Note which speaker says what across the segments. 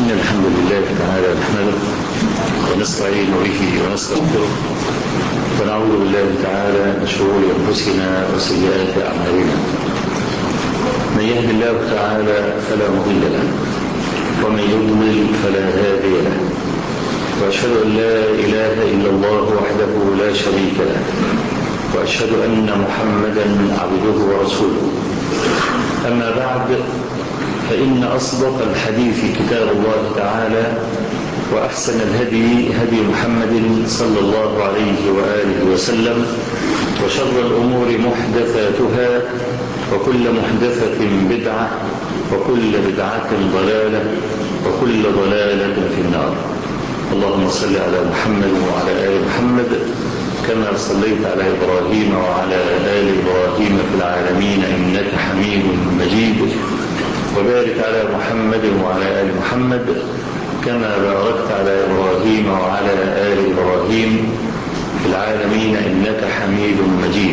Speaker 1: إن الحمد لله تعالى نحمده ونستعين به ونستغفره ونعوذ بالله تعالى من شرور أنفسنا وسيئات أعمالنا. من يهد الله تعالى فلا مضل له ومن يضلل فلا هادي له، وأشهد أن لا إله إلا الله وحده لا شريك له، وأشهد أن محمدا عبده ورسوله. أما بعد، فإن أصدق الحديث كتاب الله تعالى، وأحسن الهدي هدي محمد صلى الله عليه وآله وسلم، وشر الأمور محدثاتها، وكل محدثة بدعة، وكل بدعة ضلالة، وكل ضلالة في النار. اللهم صل على محمد وعلى آل محمد كما صليت على إبراهيم وعلى آل إبراهيم في العالمين إنك حميد مجيد، وبارك على محمد وعلى آل محمد كما باركت على إبراهيم وعلى آل إبراهيم في العالمين إنك حميد مجيد.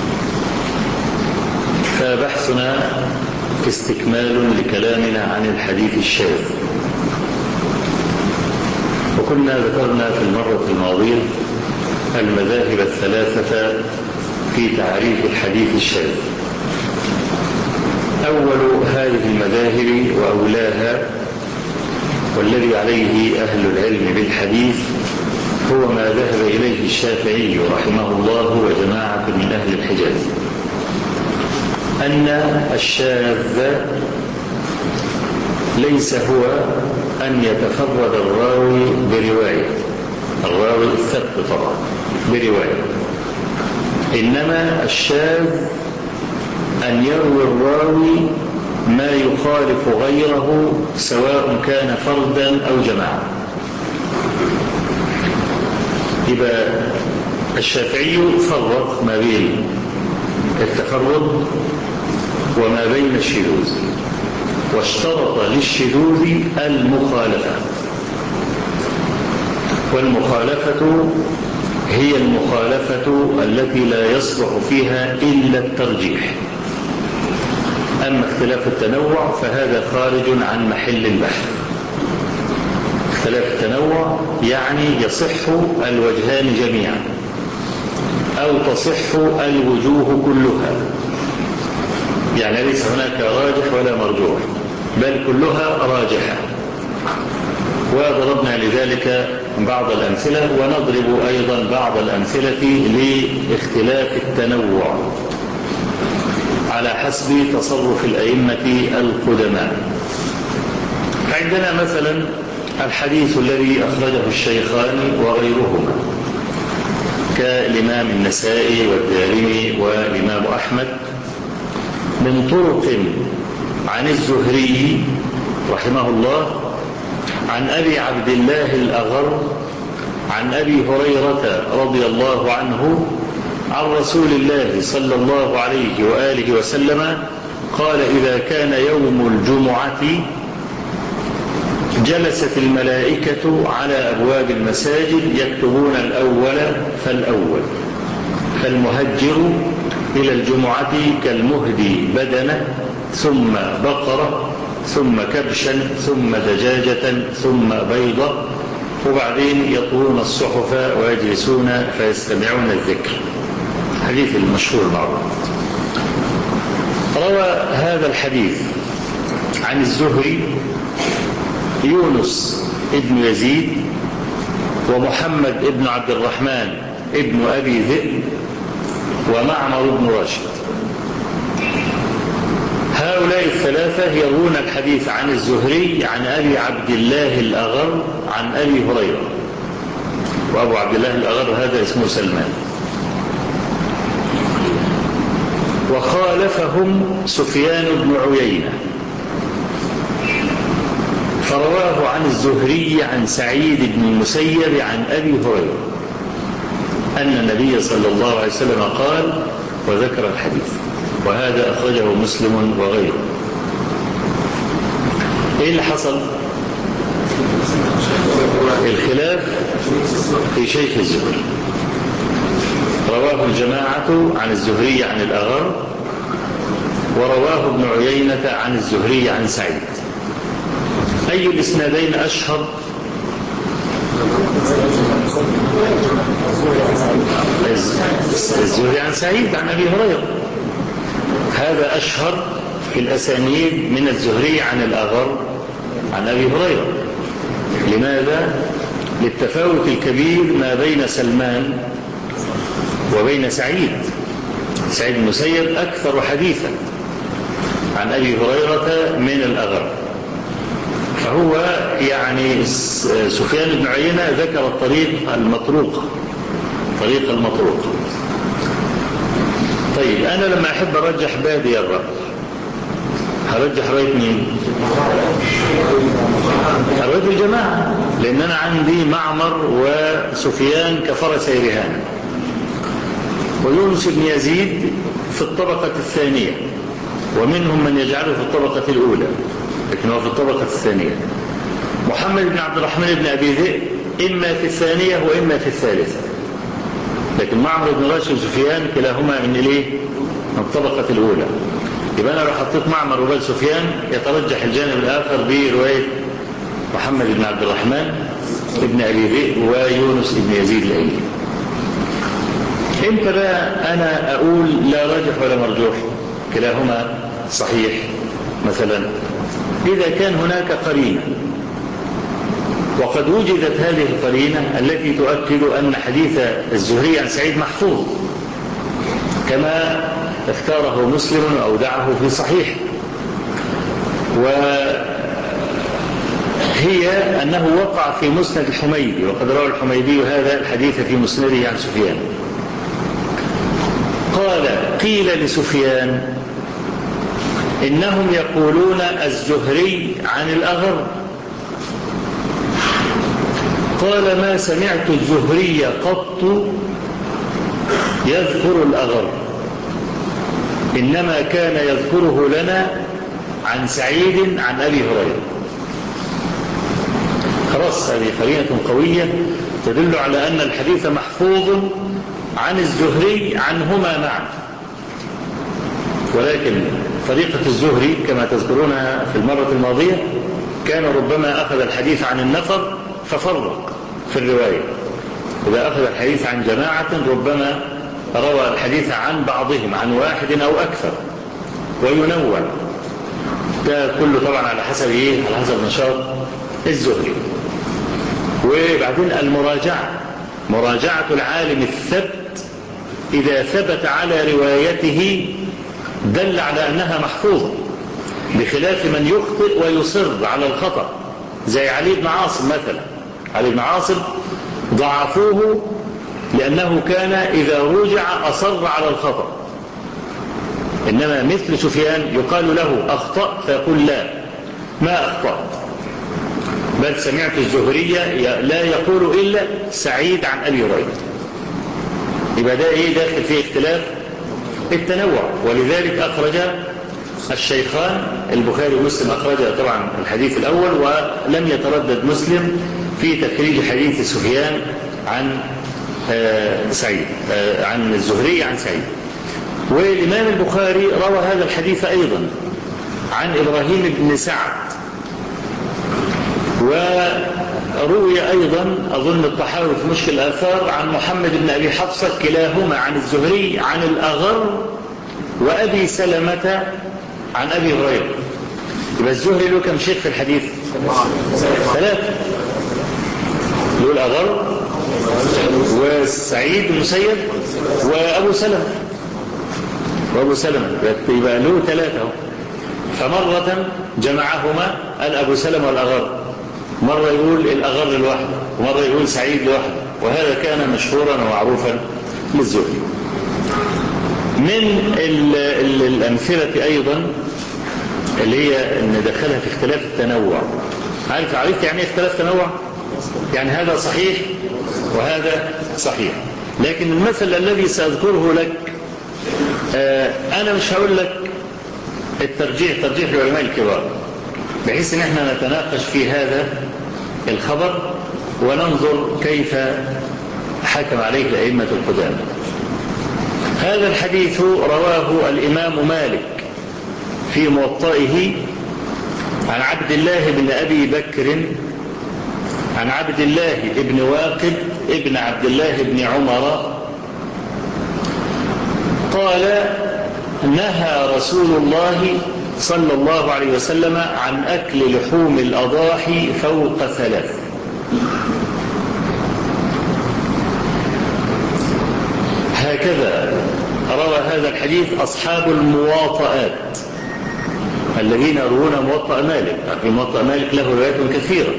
Speaker 1: فبحثنا استكمال لكلامنا عن الحديث الشاذ، وكنا ذكرنا في المرة الماضية المذاهب الثلاثة في تعريف الحديث الشاذ. أول هذه المذاهب وأولاها والذي عليه أهل العلم بالحديث هو ما ذهب إليه الشافعي رحمه الله وجماعة من أهل الحجاز، أن الشاذ ليس هو أن يتفرد الراوي برواية، الراوي الثبت طبعا برواية، إنما الشاذ أن يروي الراوي ما يخالف غيره سواء كان فردا أو جماعة. يبقى الشافعي فرق ما بين التفرد وما بين الشذوذ، واشترط للشذوذ المخالفة، والمخالفة هي المخالفة التي لا يصلح فيها إلا الترجيح. أما اختلاف التنوع فهذا خارج عن محل البحث. اختلاف التنوع يعني يصح الوجهان جميعا أو تصح الوجوه كلها، يعني ليس هناك راجح ولا مرجوح، بل كلها راجحة. وضربنا لذلك بعض الأمثلة، ونضرب أيضا بعض الأمثلة لاختلاف التنوع على حسب تصرف الأئمة القدماء. عندنا مثلا الحديث الذي أخرجه الشيخان وغيرهما كالإمام النسائي والدارمي والإمام أحمد من طرق عن الزهري رحمه الله عن أبي عبد الله الأغر عن أبي هريرة رضي الله عنه عن رسول الله صلى الله عليه وآله وسلم قال: إذا كان يوم الجمعة جلست الملائكة على أبواب المساجد يكتبون الأول فالأول، فالمهجر إلى الجمعة كالمهدي بدنة ثم بقرة ثم كبشا ثم دجاجة ثم بيضة، وبعدين يطوون الصحف ويجلسون فيستمعون الذكر. حديث المشهور معروف. روى هذا الحديث عن الزهري يونس ابن يزيد ومحمد ابن عبد الرحمن ابن أبي ذئب ومعمر بن راشد. هؤلاء الثلاثة يروون الحديث عن الزهري عن أبي عبد الله الأغر عن أبي هريرة، وأبو عبد الله الأغر هذا اسمه سلمان. وخالفهم سفيان بن عيينة فرواه عن الزهري عن سعيد بن المسيب عن أبي هريرة أن النبي صلى الله عليه وسلم قال، وذكر الحديث، وهذا أخرجه مسلم وغيره. إيه اللي حصل؟ الخلاف في شيخ الزهري. رواه الجماعة عن الزهري عن الأغر، ورواه ابن عيينة عن الزهري عن سعيد. أي الإسنادين أشهر؟ الزهري عن سعيد عن أبي هريرة، هذا أشهر في الأسانيد من الزهري عن الأغر عن أبي هريرة. لماذا؟ للتفاوت الكبير ما بين سلمان وبين سعيد. سعيد المسيب أكثر حديثا عن أبي هريرة من الأغر، فهو يعني سفيان بن عيينة ذكر الطريق المطروق، طريق المطروق. طيب أنا لما أحب أرجح بادي الرأي هرجح رأي مين؟ رأي الجماعة، لأن أنا عندي معمر وسفيان كفرسي رهان، ويونس بن يزيد في الطبقة الثانية، ومنهم من يجعله في الطبقة الأولى لكن هو في الطبقة الثانية. محمد بن عبد الرحمن بن أبي ذئب إما في الثانية وإما في الثالثة، لكن معمر بن راشد وسفيان كلاهما من إليه من الطبقة الأولى. يبقى أنا لو حطيت معمر وبال سفيان يترجح الجانب الآخر برواية محمد بن عبد الرحمن بن أبي ذئب ويونس بن يزيد الأيلي. امتى بقى أنا أقول لا راجح ولا مرجوح؟ كلاهما صحيح. مثلا إذا كان هناك قرينة، وقد وجدت هذه القرينة التي تؤكد أن حديث الزهري عن سعيد محفوظ كما اختاره مسلم وأودعه في صحيح، وهي أنه وقع في مسند الحميدي، وقد روى الحميدي هذا الحديث في مسنده عن سفيان. قيل لسفيان إنهم يقولون الزهري عن الأغر، قال ما سمعت الزهري قط يذكر الأغر، إنما كان يذكره لنا عن سعيد عن أبي هريرة. خلاص هذه قرينة قوية تدل على أن الحديث محفوظ عن الزهري عنهما معا، ولكن طريقة الزهري كما تذكرونها في المرة الماضية كان ربما أخذ الحديث عن النفر ففرق في الرواية. إذا أخذ الحديث عن جماعة ربما روى الحديث عن بعضهم عن واحد أو أكثر وينوع، ده كله طبعا على حسب على حسب نشاط الزهري. وبعدين مراجعة العالم الثبت إذا ثبت على روايته دل على أنها محفوظة، بخلاف من يخطئ ويصر على الخطأ زي علي بن عاصم مثلا. علي بن عاصم ضعفوه لأنه كان إذا رجع أصر على الخطأ، إنما مثل سفيان يقال له أخطأت فيقول لا ما أخطأت، بل سمعت الزهري لا يقول إلا سعيد عن أبي هريرة. يبقى ده داخل فيه اختلاف التنوع. ولذلك أخرج الشيخان البخاري ومسلم أخرج طبعا الحديث الأول، ولم يتردد مسلم في تخريج حديث سفيان عن سعيد عن الزهري عن سعيد. والإمام البخاري روى هذا الحديث أيضا عن إبراهيم بن سعد، وروي أيضا أظن الطحاوي في مشكل الآثار عن محمد بن أبي حفصة كلاهما عن الزهري عن الأغر وأبي سلمة عن أبي هريرة. يبقى الزهري له كم شيخ في الحديث؟ 3، له الأغر وسعيد المسيب وأبو سلمة يبقى له 3. فمرة جمعهما أبو سلمة والأغر، مرة يقول الأغر لوحده ومرة يقول سعيد لوحده، وهذا كان مشهورا ومعروفا للزهري. من الأمثلة أيضا اللي هي ندخلها في اختلاف التنوع. عرفت يعني ايه اختلاف تنوع؟ يعني هذا صحيح وهذا صحيح، لكن المثل الذي سأذكره لك أنا مش هقول لك ترجيح العلماء الكبار، بحيث ان احنا نتناقش في هذا الخبر وننظر كيف حكم عليه الأئمة القدامى. هذا الحديث رواه الإمام مالك في موطئه عن عبد الله بن أبي بكر عن عبد الله بن واقد ابن عبد الله بن عمر قال نهى رسول الله صلى الله عليه وسلم عن أكل لحوم الأضاحي فوق 3. هكذا روى هذا الحديث أصحاب المواطئات الذين يروون موطأ مالك. موطأ مالك له روايات كثيرة،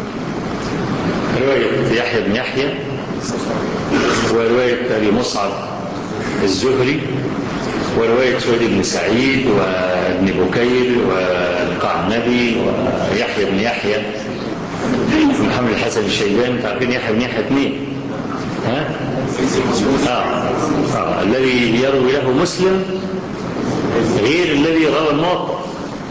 Speaker 1: رواية يحيى بن يحيى، ورواية أبي مصعب الزهري، ورواية سويد بن سعيد وابن بكير والقعنبي ويحيى بن يحيى محمد الحسن الشيباني. تعرفين يحيى بن يحيى 2 الذي يروي له مسلم غير الذي روى الموطأ.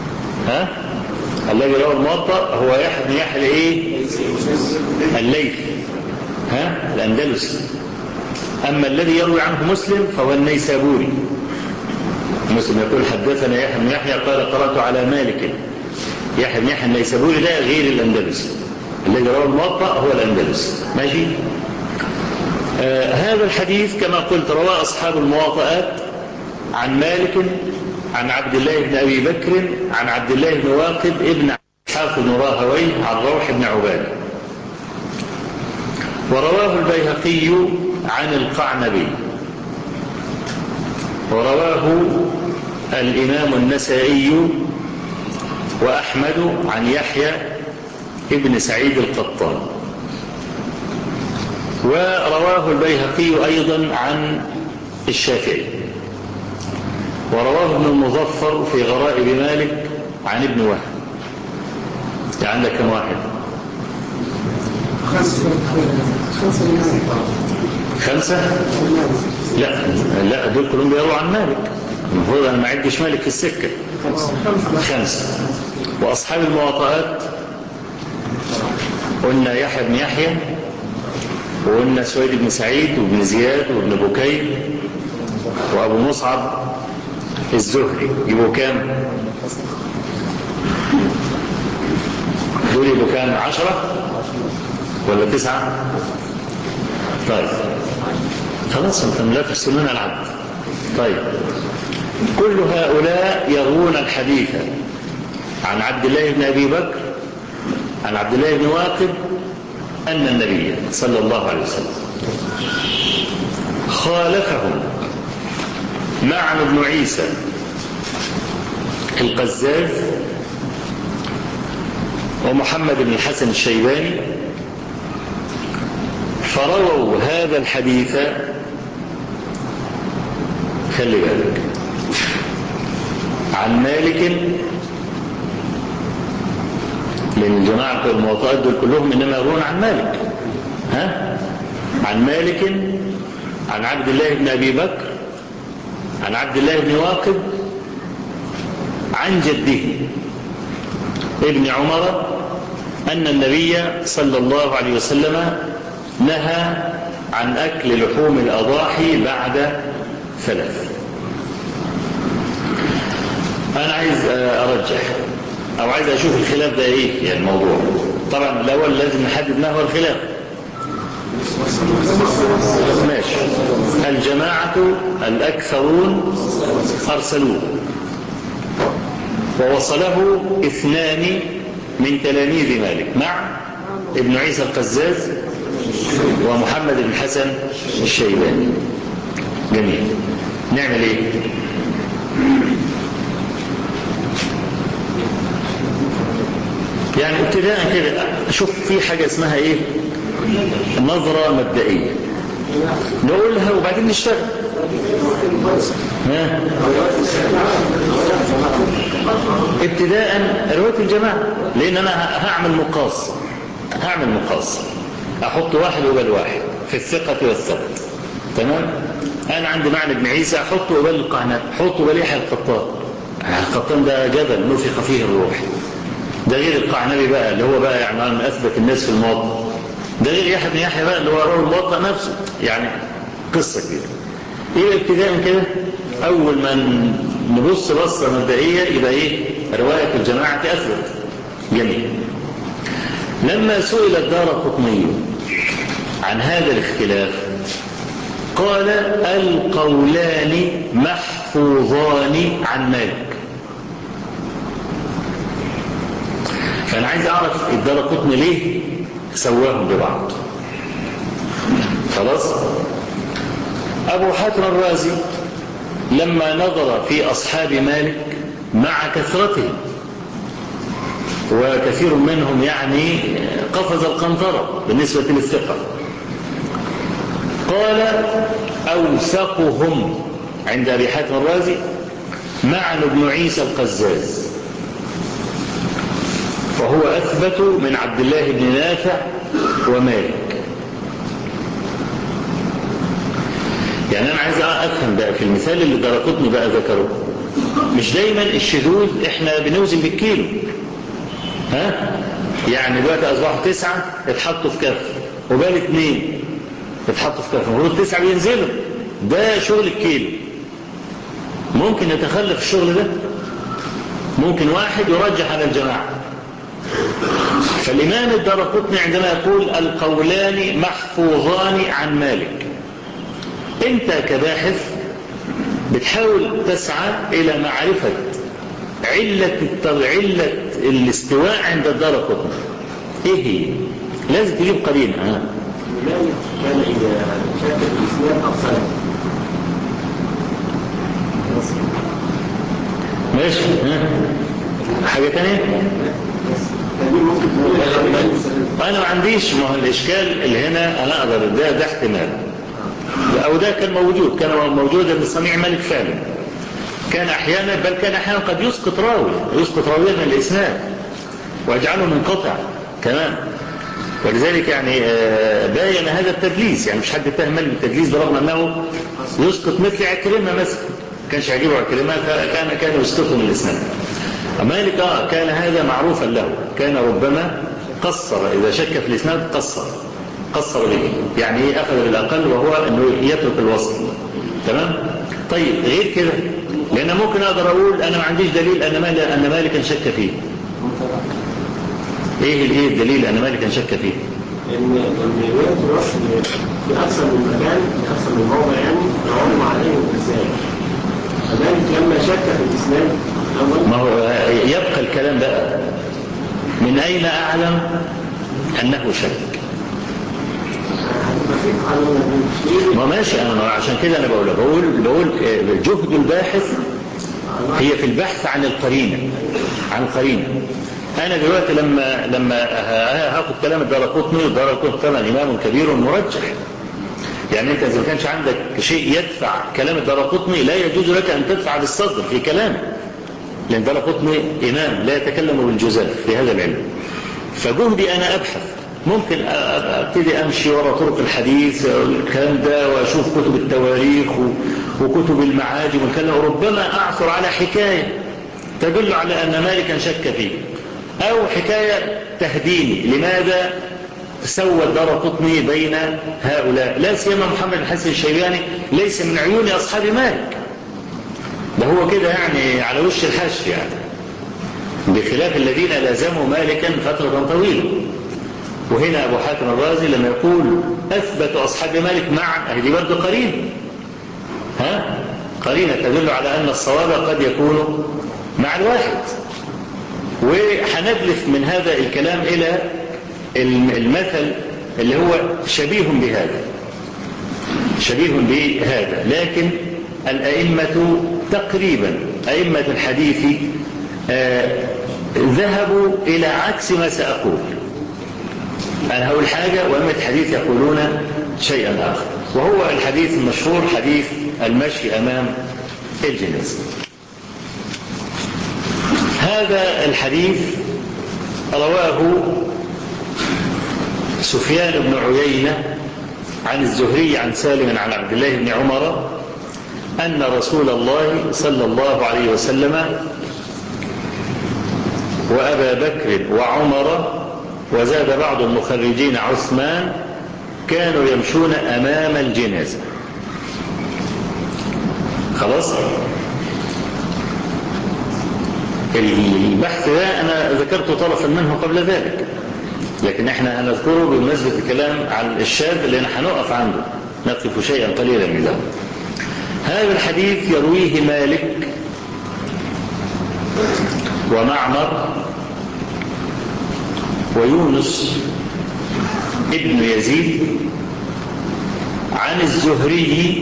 Speaker 1: الذي روى الموطأ هو يحيى بن يحيى الليثي الأندلسي. أما الذي يروي عنه مسلم فهو النيسابوري. مسلم يقول حدثنا يحيى بن يحيى قال قرأت على مالك. يحيى بن يحيى النيسابوري ده غير الأندلسي، الذي روى الموطأ هو الأندلسي. ماشي. هذا الحديث كما قلت رواه أصحاب المواطئات عن مالك عن عبد الله بن أبي بكر عن عبد الله بن واقد ابن إسحاق بن راهويه عن روح بن عبادة. ورواه البيهقي عن القعنبي، ورواه الإمام النسائي وأحمد عن يحيى ابن سعيد القطان. ورواه البيهقي أيضا عن الشافعي، ورواه ابن المظفر في غرائب مالك عن ابن وهب. يعني عندك كم واحد؟ 5. لا دول كلهم بيرووا عن مالك. المفروض أنا ما عدش مالك في السكة. 5. وأصحاب المواطئات قلنا يحيى بن يحيى، وقلنا سويد بن سعيد وابن زياد وابن بكير وأبو مصعب الزهري. يبقوا كام؟ دول يبقوا كام؟ 10 ولا 9؟ طيب خلاص انتم لا تحسنون العبد. طيب كل هؤلاء يروون الحديث عن عبد الله بن أبي بكر عن عبد الله بن واقد أن النبي صلى الله عليه وسلم خالفهم معن بن عيسى القزاز ومحمد بن الحسن الشيباني، فرووا هذا الحديث. خلي بالك عن مالك، لأن الجماعة المواطئات دول كلهم إنما يروون عن مالك. عن مالك عن عبد الله بن أبي بكر عن عبد الله بن واقد عن جده ابن عمر أن النبي صلى الله عليه وسلم نهى عن أكل لحوم الأضاحي بعد 3. أنا عايز أرجح أو عايز أشوف الخلاف ده إيه يعني الموضوع. طبعا الأول لازم نحدد ما هو الخلاف. ماشي. الجماعة الأكثرون أرسلوه، ووصله 2 من تلاميذ مالك مع ابن عيسى القزاز ومحمد بن الحسن الشيباني. جميل. نعمل ايه؟ يعني ابتداء كده شوف في حاجة اسمها ايه؟ نظرة مبدئية نقولها وبعدين نشتغل. ابتداء رواية الجماعة، لان انا هعمل مقاس احط واحد قبل واحد في الثقة والثبت. تمام. انا عندي معنى ابن عيسى احطه قبل القعنبي، احطه قبل يحيى القطان ده جبل نفخ فيه الروح. ده غير القعنبي بقى اللي هو بقى يعني من اثبت الناس في الموطأ. ده غير يحيى بن يحيى بقى اللي هو روى الموطأ نفسه. يعني قصة كده. ايه ابتداء كده اول ما نبص بصة مبدئية يبقى ايه؟ رواية الجماعة اثبت. جميل. لما سئل الدارقطني عن هذا الاختلاف قال القولان محفوظان عن مالك. فأنا عايز أعرف الدارقطني ليه سواهم ببعض. خلاص. أبو حاتم الرازي لما نظر في أصحاب مالك مع كثرتهم وكثير منهم يعني قفز القنطرة بالنسبة للثقة، قال أوثقهم عند أبي حاتم الرازي معن بن عيسى القزاز، وهو أثبت من عبد الله بن نافع ومالك. يعني أنا عايز أفهم بقى في المثال اللي دارقطني بقى ذكره، مش دايما الشذوذ إحنا بنوزن بالكيلو، ها؟ يعني دلوقتي أصبحوا 9 اتحطوا في كف، وبقى 2 اتحطوا في كف، المفروض 9 بينزلوا، ده شغل الكيلو. ممكن يتخلف الشغل ده، ممكن واحد يرجح على الجماعة. فالإمام الدارقطني عندما يقول القولان محفوظان عن مالك، أنت كباحث بتحاول تسعى إلى معرفة علة الاستواء عند الدارقطني إيه هي؟ لازم تجيب قرينة.
Speaker 2: مالك كان إذا شك الإسلام أفصله.
Speaker 1: ماشي. حاجة تانية؟ أنا ما عنديش، ما هو الإشكال اللي هنا أنا أقدر ده احتمال، أو ده كان موجود من صنيع مالك فعلا، كان أحيانا، بل كان أحيانا قد يسقط راويا من الإسناد ويجعله منقطع كمان. ولذلك يعني باين هذا التدليس، يعني مش حد اتهم مالك بالتدليس برغم أنه يسقط مثل عكرمة مثلا، كانش يعجبه عكرمة كان يسقطه من الإسناد. مالك كان هذا معروفا له، كان ربما قصر إذا شك في الإسناد قصر به، يعني أخذ بالأقل وهو أنه يترك الوصل. تمام. طيب غير كده، لأن ممكن أقدر أقول أنا ما عنديش دليل أن مالكا شك فيه. إيه الدليل أن مالكا شك فيه؟
Speaker 2: إن رواية الوصل في أكثر من مكان، في أكثر من موضع، يعني يعم عليه الإنسان. فمالك لما شك في الإسلام
Speaker 1: ما هو يبقى الكلام بقى، من أين أعلم أنه شك؟ ما ماشي، أنا عشان كده أنا بقول جهد الباحث هي في البحث عن القرينة، أنا دلوقتي لما هاخد كلام الدارقطني طبعا إمام كبير مرجح، يعني أنت إذا ما كانش عندك شيء يدفع كلام الدارقطني لا يجوز لك أن تدفع بالصدر في كلامه، لأن الدارقطني إمام لا يتكلم بالجزاف في هذا العلم. فجهدي أنا أبحث، ممكن أبتدي أمشي وراء طرق الحديث والكلام ده، وأشوف كتب التواريخ وكتب المعاجم والكلام، وربما أعثر على حكاية تدل على أن مالكا شك فيه، أو حكاية تهديني لماذا سوى الدارقطني بين هؤلاء، لا سيما محمد الحسن الشيباني ليس من عيون أصحاب مالك، ده هو كده يعني على وش الحش، يعني بخلاف الذين لازموا مالكا فترة طويلة. وهنا أبو حاتم الرازي لما يقول أثبت أصحاب مالك معا، دي برضه قرينة تدل على أن الصواب قد يكون مع الواحد. وحندلف من هذا الكلام إلى المثل اللي هو شبيه بهذا، لكن الأئمة تقريبا أئمة الحديث ذهبوا إلى عكس ما سأقول. أنا هقول حاجة وأئمة الحديث يقولون شيئا آخر، وهو الحديث المشهور حديث المشي أمام الجنازة. هذا الحديث رواه سفيان بن عيينة عن الزهري عن سالم عن عبد الله بن عمر أن رسول الله صلى الله عليه وسلم وأبا بكر وعمر وزاد بعض المخرجين عثمان كانوا يمشون أمام الجنازة. خلاص. البحث ده أنا ذكرت طرفا منه قبل ذلك، لكن احنا هنذكره بمناسبة الكلام عن الشاب اللي هنقف عنده، نقف شيئا قليلا منه. هذا الحديث يرويه مالك ومعمر ويونس ابن يزيد عن الزهري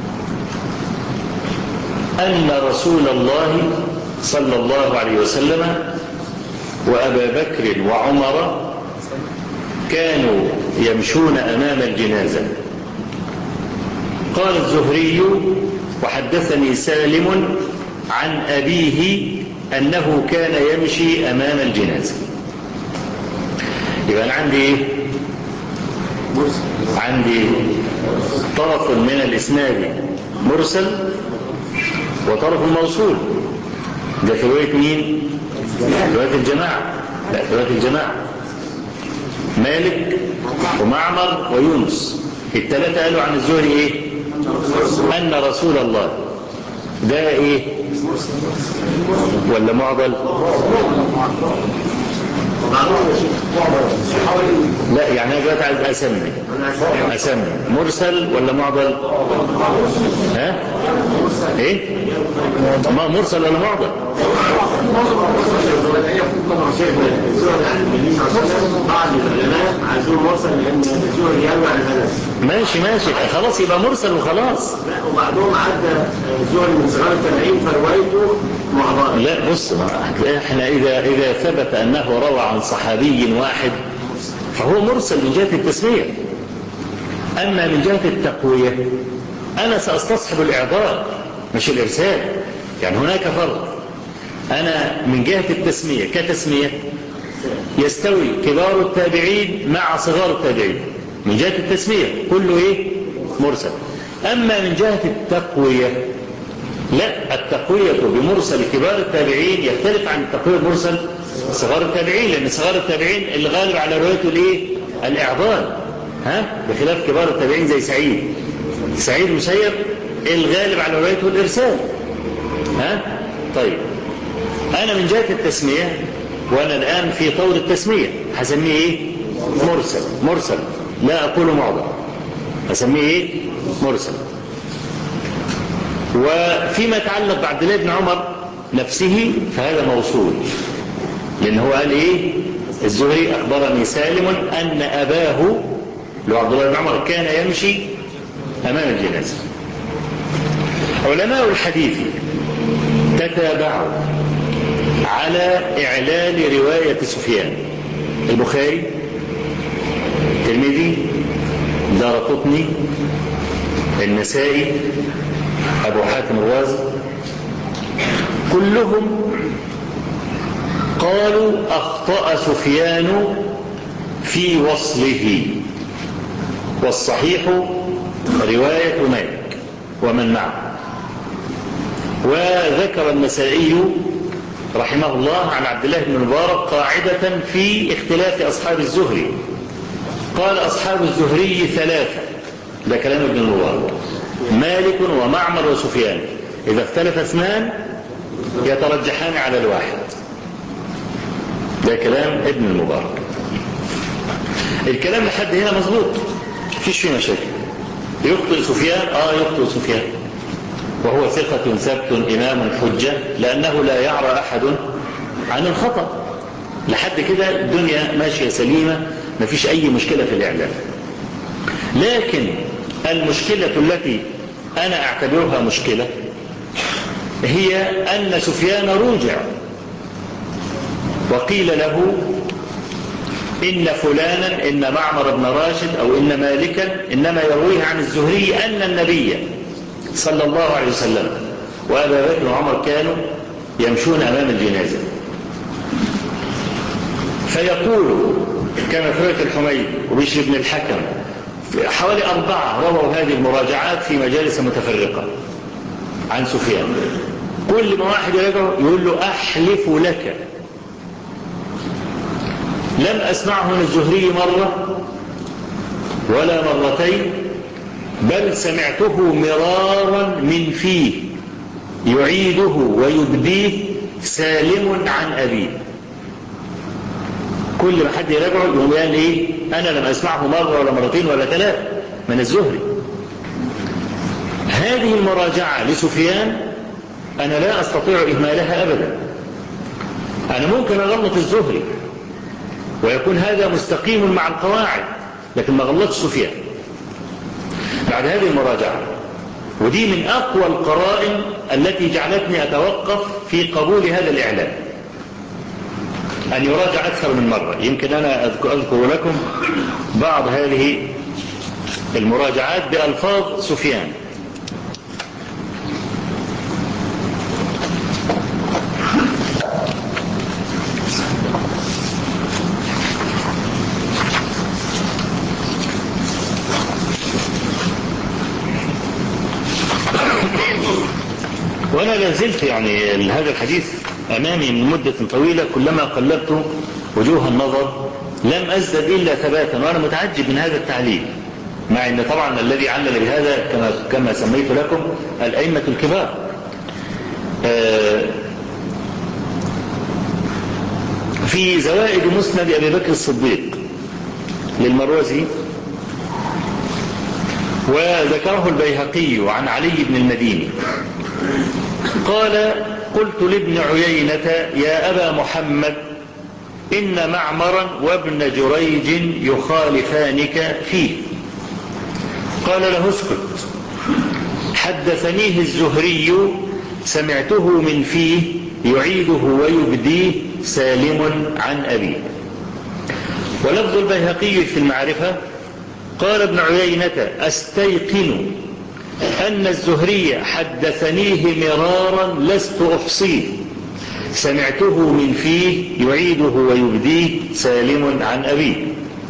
Speaker 1: أن رسول الله صلى الله عليه وسلم وأبا بكر وعمر كانوا يمشون أمام الجنازة. قال الزهري: وحدثني سالم عن أبيه أنه كان يمشي أمام الجنازة. يبقى أنا عندي طرف من الإسناد مرسل وطرف موصول. ده في رواية مين؟ رواية الجماعة. لا، رواية الجماعة مالك ومعمر ويونس، الثلاثة قالوا عن الزهري ايه؟ أن رسول الله. ده ايه؟ ولا معضل؟ لا، يعني انا دلوقتي عايز اسمي مرسل ولا معضل؟ ها؟ ايه؟ ما مرسل ولا معضل؟
Speaker 2: بعض العلماء عايزين مرسل لان الزهري يروي عن انس.
Speaker 1: ماشي خلاص، يبقى مرسل وخلاص.
Speaker 2: لا، وبعدهم عدى الزهري من صغار التابعين فروايته معضله.
Speaker 1: لا بص، احنا اذا ثبت انه روى عن صحابي واحد فهو مرسل من جهة التسمية. اما من جهة التقوية انا ساستصحب الاعضال مش الارسال. يعني هناك فرق. انا من جهة التسمية كتسمية يستوي كبار التابعين مع صغار التابعين من جهة التسمية، كله ايه؟ مرسل. اما من جهة التقوية لا، التقوية بمرسل كبار التابعين يختلف عن التقوية بمرسل صغار التابعين، لأن صغار التابعين الغالب على روايته الايه؟ الإعضال، بخلاف كبار التابعين زي سعيد مسيب الغالب على روايته الإرسال. طيب، أنا من جهة التسمية وأنا الآن في طور التسمية هسميه ايه؟ مرسل، لا أقول معضل، هسميه ايه؟ مرسل. وفيما يتعلق بعبد الله بن عمر نفسه فهذا موصول، لأنه هو قال ايه؟ الزهري أخبرني سالم أن أباه لعبد الله بن عمر كان يمشي أمام الجنازة. علماء الحديث تتابعوا على إعلال رواية سفيان: البخاري، الترمذي، دارقطني، النسائي، أبو حاتم الرازي، كلهم قالوا أخطأ سفيان في وصله، والصحيح رواية مالك ومن معه. وذكر النسائي رحمه الله عن عبد الله بن المبارك قاعدة في اختلاف أصحاب الزهري، قال: أصحاب الزهري ثلاثة، ده كلام ابن المبارك: مالك ومعمر وسفيان، إذا اختلف اثنان يترجحان على الواحد. ده كلام ابن المبارك. الكلام لحد هنا مظبوط، مفيش فيه مشاكل. يخطئ سفيان، يخطئ سفيان، وهو ثقة ثبت إمام حجة، لأنه لا يعرى أحد عن الخطأ. لحد كده الدنيا ماشية سليمة، مفيش أي مشكلة في الإعلام. لكن المشكلة التي أنا أعتبرها مشكلة هي أن سفيان روجع، وقيل له إن فلانا، إن معمر بن راشد أو إن مالكا إنما يرويه عن الزهري أن النبي صلى الله عليه وسلم وأبا بكر وعمر كانوا يمشون أمام الجنازة. فيقول كما في رواية الحميد وبشر بن الحكم حوالي 4 رووا هذه المراجعات في مجالس متفرقة عن سفيان، كل ما واحد يراجعه يقول له: أحلف لك لم أسمعه من الزهري مرة ولا مرتين، بل سمعته مرارا من فيه يعيده ويبديه سالم عن أبيه. كل ما حد يراجعه يقوم قال إيه؟ أنا لم أسمعه مرة ولا مرتين ولا ثلاث من الزهري. هذه المراجعة لسفيان أنا لا أستطيع إهمالها أبدا. أنا ممكن أغلط الزهري ويكون هذا مستقيم مع القواعد، لكن ما غلطش سفيان بعد هذه المراجعة. ودي من أقوى القرائن التي جعلتني أتوقف في قبول هذا الإعلان، أن يراجع أكثر من مرة. يمكن أنا أذكر لكم بعض هذه المراجعات بألفاظ سفيان. وأنا لازلت يعني هذا الحديث أمامي من مدة طويلة، كلما قلبت وجوه النظر لم أزدد إلا ثباتا، وأنا متعجب من هذا التعليل، مع أن طبعا الذي علل بهذا كما سميت لكم الأئمة الكبار. في زوائد مسند أبي بكر الصديق للمروزي، وذكره البيهقي عن علي بن المديني قال: قلت لابن عيينة يا أبا محمد إن معمرا وابن جريج يخالفانك فيه. قال له: اسكت، حدثنيه الزهري سمعته من فيه يعيده ويبديه سالم عن أبيه. ولفظ البيهقي في المعرفة قال ابن عيينة: أستيقن أن الزهري حدثنيه مرارا لست أحصيه سمعته من فيه يعيده ويبديه سالم عن أبيه.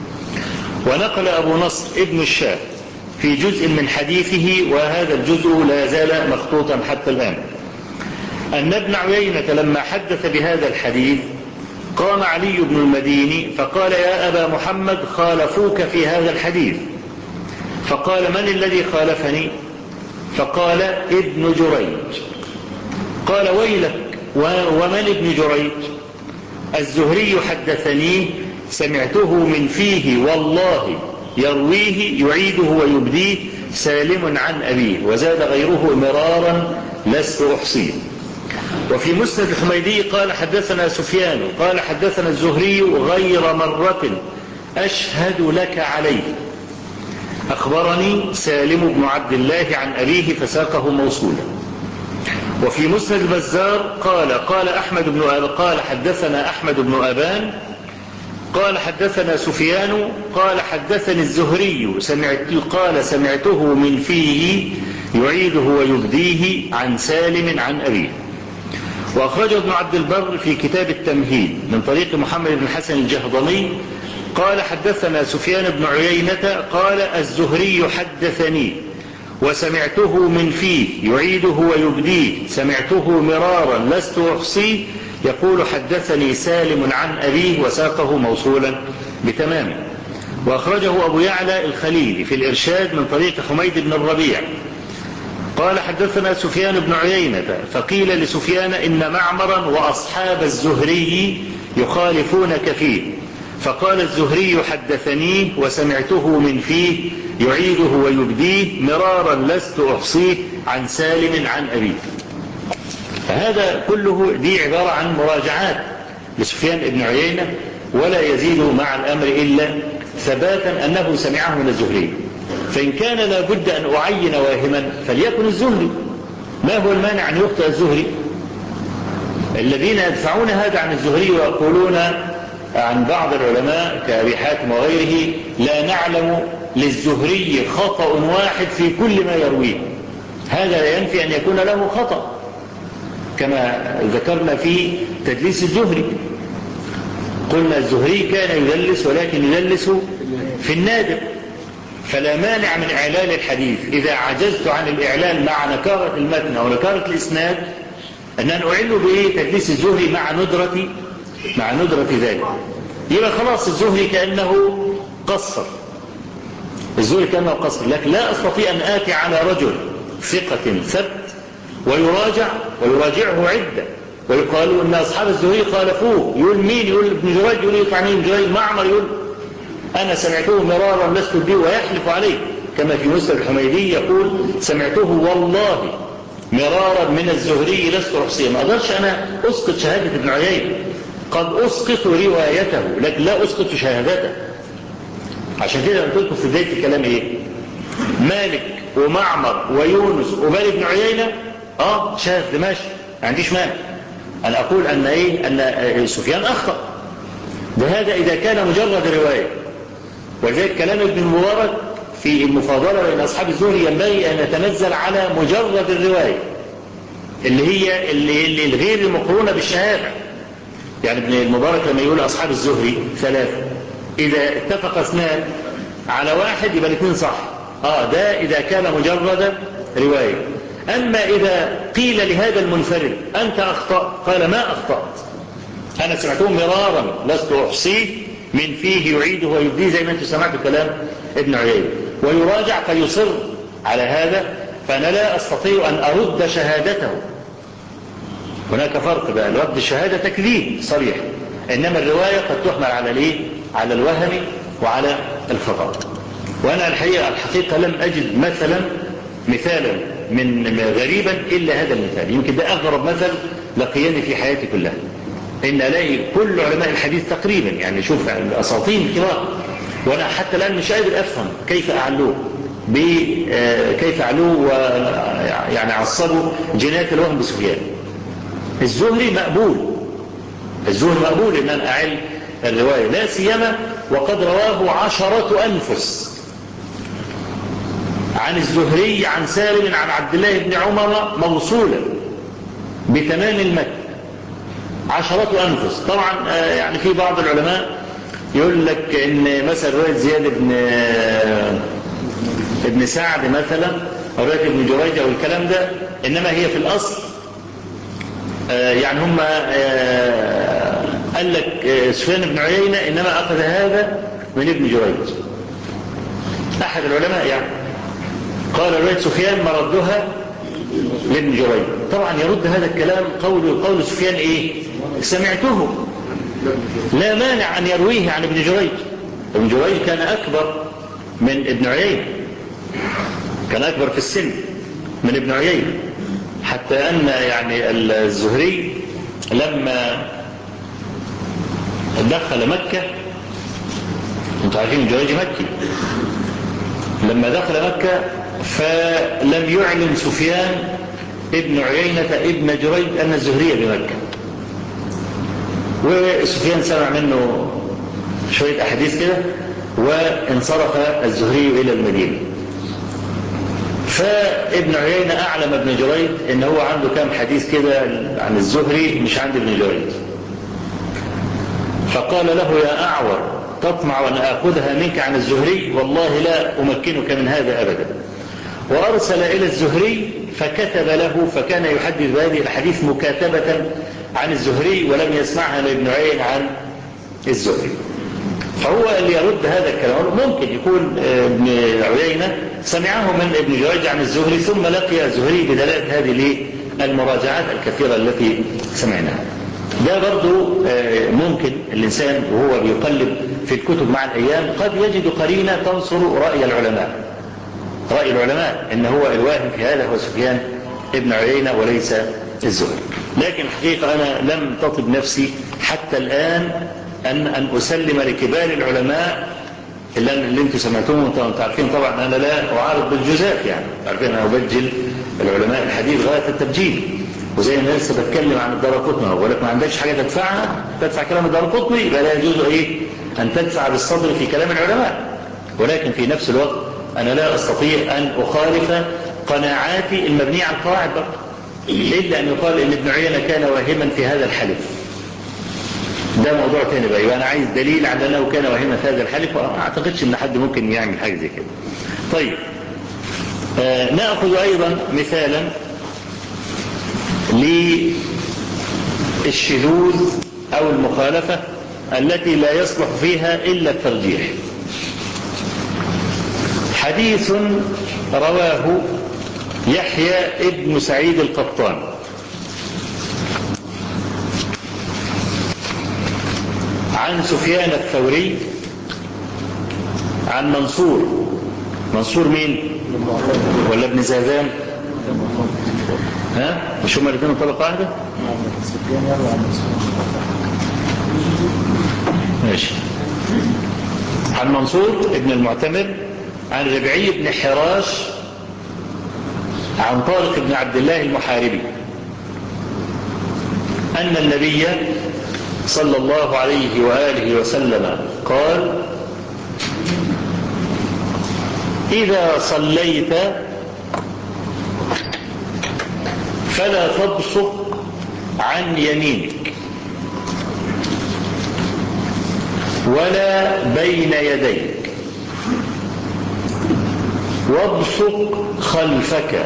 Speaker 1: ونقل أبو نصر ابن الشاه في جزء من حديثه، وهذا الجزء لا زال مخطوطا حتى الآن، أن ابن عيينة لما حدث بهذا الحديث قام علي بن المديني فقال: يا أبا محمد خالفوك في هذا الحديث. فقال: من الذي خالفني؟ فقال: ابن جريج. قال: ويلك، ومن ابن جريج؟ الزهري حدثنيه سمعته من فيه والله يرويه يعيده ويبديه سالم عن أبيه. وزاد غيره مرارا لست أحصيه. وفي مسند الحميدي قال: حدثنا سفيان قال حدثنا الزهري غير مرة أشهد لك عليه، أخبرني سالم بن عبد الله عن أبيه، فساقه موصولا. وفي مسند البزار قال حدثنا أحمد بن أبان قال حدثنا سفيان قال حدثني الزهري سمعته من فيه يعيده ويبديه عن سالم عن أبيه. وأخرجه ابن عبد البر في كتاب التمهيد من طريق محمد بن الحسن الجهضمي قال حدثنا سفيان بن عيينة قال الزهري حدثني وسمعته من فيه يعيده ويبديه سمعته مرارا لست أحصيه يقول حدثني سالم عن أبيه، وساقه موصولا بتمامه. وأخرجه أبو يعلى الخليلي في الإرشاد من طريق حميد بن الربيع قال حدثنا سفيان بن عيينة فقيل لسفيان إن معمرا وأصحاب الزهري يخالفونك فيه، فقال الزهري حدثنيه وسمعته من فيه يعيده ويبديه مرارا لست أحصيه عن سالم عن أبيه. فهذا كله دي عبارة عن مراجعات لسفيان بن عيينة، ولا يزيد مع الأمر إلا ثباتا أنه سمعه من الزهري. فإن كان لابد أن أعين واهما فليكن الزهري. ما هو المانع أن يخطئ الزهري؟ الذين يدفعون هذا عن الزهري ويقولون عن بعض العلماء كأبي حاتم وغيره لا نعلم للزهري خطأ واحد في كل ما يرويه، هذا لا ينفي أن يكون له خطأ، كما ذكرنا في تدليس الزهري قلنا الزهري كان يدلس ولكن يدلس في النادر، فلا مانع من إعلال الحديث إذا عجزت عن الإعلال مع نكارة المتن أو نكارة الإسناد أن أعله بإيه؟ تدليس الزهري مع ندرة ذلك. يبقى خلاص الزهري كأنه قصر، لكن لا أستطيع أن آتي على رجل ثقة ثبت ويراجعه عدة ويقالوا ان اصحاب الزهري خالفوه. يقول مين؟ يقول ابن جريج، يقول يطلع مين؟ ابن جريج. معمر يقول انا سمعته مرارا لست به، ويحلف عليه كما في مسند الحميدي يقول سمعته والله مرارا من الزهري لست احصيه. ما اقدرش انا اسقط شهاده ابن عيينة، قد اسقط روايته لكن لا اسقط شهادته. عشان كده قلت لكم في بدايه الكلام ايه؟ مالك ومعمر ويونس وبال بن عيينة شاذ ماشي، ما عنديش مانع. انا اقول ان ان سفيان اخطأ، وهذا اذا كان مجرد روايه. ولذلك كلام ابن المبارك في المفاضله بين اصحاب الزهري ينبغي ان يتنزل على مجرد الروايه اللي هي اللي الغير المقرونه بالشهاده. يعني ابن المبارك لما يقول اصحاب الزهري ثلاثه، اذا اتفق اثنان على واحد يبقى الاثنين صح. ده اذا كان مجرد روايه. اما اذا قيل لهذا المنفرد انت اخطأت، قال ما اخطأت، انا سمعته مرارا لست احصيه من فيه يعيده ويبديه، زي ما انتم سمعتوا كلام ابن عيينة، ويراجع فيصر على هذا، فانا لا استطيع ان ارد شهادته. هناك فرق بقى، رد الشهاده تكذيب صريح، انما الروايه قد تحمل على الايه؟ على الوهم وعلى الخطأ. وانا الحقيقه لم اجد مثالا من غريبا الا هذا المثال. يمكن ده اغرب مثل لقياني في حياتي كلها، ان الاقي كل علماء الحديث تقريبا، يعني شوف الاساطين الكبار، وانا حتى الان مش قادر افهم كيف اعلوه كيف اعلوه ويعني عصبوا جناية الوهم بسفيان. الزهري مقبول ان انا اعل الروايه، لا سيما وقد رواه 10 أنفس عن الزهري عن سالم عن عبد الله بن عمر موصولا بتمام المتن 10 أنفس. طبعا يعني في بعض العلماء يقول لك ان مثلا روايه زياد ابن سعد مثلا او روايه ابن جريج او الكلام ده انما هي في الاصل يعني هم قال لك سفيان بن عيينة انما اخذ هذا من ابن جريج، احد العلماء يعني قال روايه سفيان مردها لابن جريج. طبعا يرد هذا الكلام قول سفيان ايه؟ سمعته، لا مانع ان يرويه عن ابن جريج. ابن جريج كان اكبر من ابن عيينة، كان اكبر في السن من ابن عيينة، حتى ان يعني الزهري لما دخل مكة، انتوا عارفين ابن جريج مكي، لما دخل مكة فلم يعلن سفيان ابن عيينة ابن جريج ان الزهري بمكة، وسفيان سمع منه شوية أحاديث كده وانصرف الزهري إلى المدينة. فابن عيينة أعلم ابن جريج إن هو عنده كام حديث كده عن الزهري مش عند ابن جريج، فقال له يا أعور تطمع أن آخذها منك عن الزهري؟ والله لا أمكنك من هذا أبدا. وأرسل إلى الزهري فكتب له، فكان يحدث بهذه الحديث مكاتبة عن الزهري ولم يسمعها لابن عيينة عن الزهري. فهو اللي يرد هذا الكلام ممكن يكون ابن عيينة سمعه من ابن جريج عن الزهري ثم لقي الزهري بدلالة هذه المراجعات الكثيرة التي سمعناها. ده برضو ممكن الإنسان وهو بيقلب في الكتب مع الأيام قد يجد قرينة تنصر رأي العلماء إن هو الواهم في هذا هو سفيان ابن عيينة وليس الزهري. لكن الحقيقة أنا لم تطب نفسي حتى الآن أن أسلم لكبار العلماء اللي انتم سمعتوهم. انتم عارفين طبعا أنا لا أعارض بالجزاف، يعني عارفين أنا أبجل العلماء الحديث غاية التبجيل. وزي ما لسه بتكلم عن الدارقطني بقول لك ما عندكش حاجة تدفع كلام الدارقطني، يبقى لا يجوز أن تدفع بالصدر في كلام العلماء. ولكن في نفس الوقت أنا لا أستطيع أن أخالف قناعاتي المبنية على القواعد برضه، إلا أن يقال إن ابن عيينة كان واهما في هذا الحلف. ده موضوع تاني بقى، يبقى أنا عايز دليل على أنه كان واهما في هذا الحلف، وما أعتقدش أن حد ممكن يعمل حاجة زي كده. طيب نأخذ أيضا مثالا للشذوذ أو المخالفة التي لا يصلح فيها إلا الترجيح. حديث رواه يحيى ابن سعيد القطان عن سفيان الثوري عن منصور. منصور مين؟ ولا ابن زاذان؟ ها؟ مش هما الاثنين طبقة واحدة؟ ماشي. عن منصور ابن المعتمر عن ربعي بن حراش عن طارق بن عبد الله المحاربي أن النبي صلى الله عليه وآله وسلم قال: إذا صليت فلا تبصق عن يمينك ولا بين يديك، وابصق خلفك،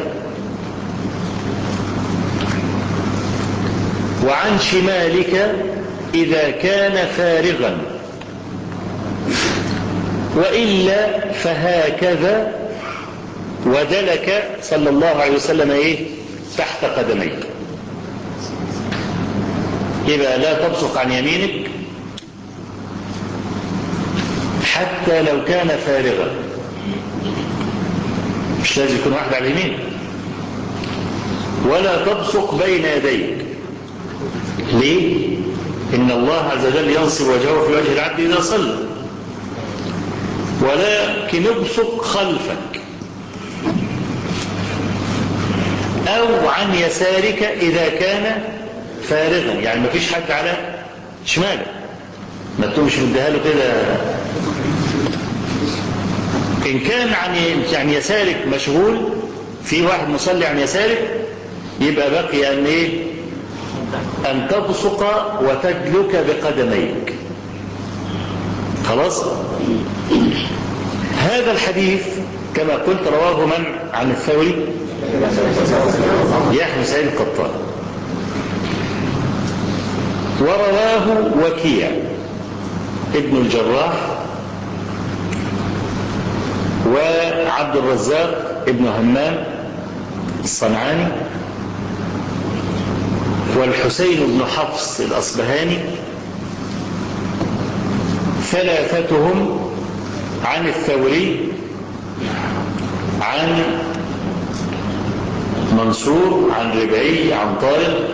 Speaker 1: وعن شمالك إذا كان فارغا، وإلا فهكذا، ودلك صلى الله عليه وسلم تحت قدميك. يبقى لا تبصق عن يمينك حتى لو كان فارغا، مش لازم يكون واحد على اليمين، ولا تبصق بين يديك. ليه؟ إن الله عز وجل ينصب وجهه في وجه العبد إذا صلى، ولكن ابصق خلفك أو عن يسارك إذا كان فارغا، يعني ما فيش حد على شمالك، ما تقومش مديها له كده. إن كان عن يسارك مشغول، في واحد مصلي عن يسارك، يبقى بقي أن تبصق وتدلك بقدميك. خلاص. هذا الحديث كما قلت رواه من عن الثوري؟ يحيى بن سعيد القطان. ورواه وكيع ابن الجراح وعبد الرزاق ابن همام الصنعاني والحسين بن حفص الأصبهاني، ثلاثتهم عن الثوري عن منصور عن ربعي عن طارق،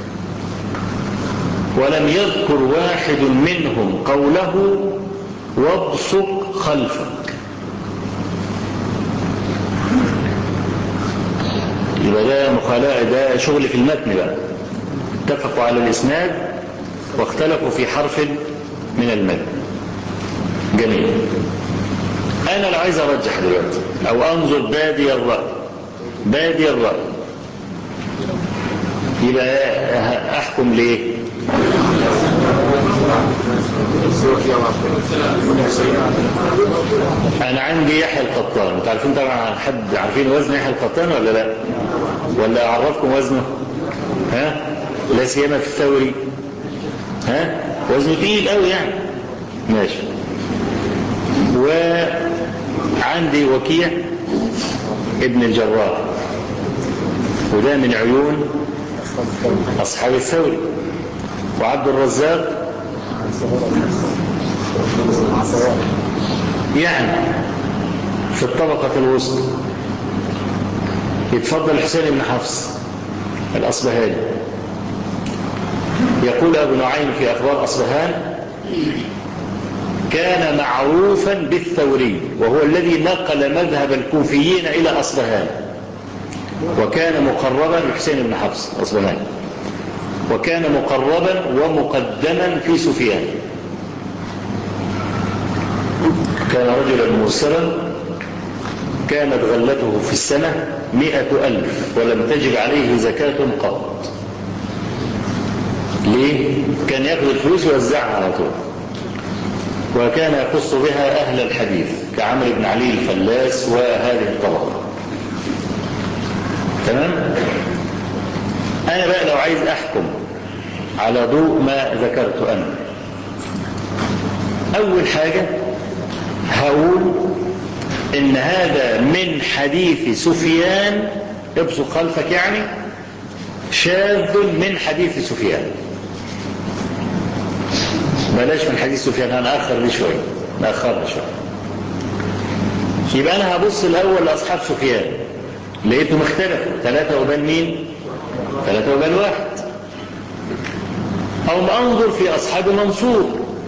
Speaker 1: ولم يذكر واحد منهم قوله وابصق خلفك. يبقى ده مخالفة، ده شغل في المتن بقى. اتفقوا على الإسناد واختلفوا في حرف من المتن. جميل. أنا لو عايز أرجح دلوقتي أو أنظر بادي الرأي يبقى أحكم ليه؟ أنا عندي يحيى القطان. أنتوا عارفين طبعا، حد عارفين وزن يحيى القطان ولا لا؟ ولا أعرفكم وزنه؟ ها؟ لا سيما في الثوري. ها؟ وزنه تقيل قوي يعني. ماشي. وعندي وكيع ابن الجراح، وده من عيون أصحاب الثوري. وعبد الرزاق يعني في الطبقة الوسطى. يتفضل الحسين بن حفص الأصبهاني. يقول أبو نعيم في أخبار أصبهان: كان معروفا بالثوري، وهو الذي نقل مذهب الكوفيين إلى أصبهان، وكان مقربا الحسين بن حفص الأصبهاني، وكان مقربا ومقدما في سفيان. كان رجلا مرسلا، كانت غلته في السنة 100,000 ولم تجب عليه زكاة قط. ليه؟ كان يأخذ الفلوس ويوزعها على طول، وكان يخص بها أهل الحديث كعمرو بن علي الفلاس وهذه الطبقة. تمام؟ أنا بقى لو عايز أحكم على ضوء ما ذكرت أنا، أول حاجة هقول إن هذا من حديث سفيان، ابصق خلفك يعني، شاذ من حديث سفيان. بلاش من حديث سفيان، هنأخر دي شوية، نأخرها شوية. يبقى أنا هبص الأول لأصحاب سفيان، لقيته مختلفوا، 3 قبال مين؟ 3 قبال 1. أو أنظر في أصحاب منصور،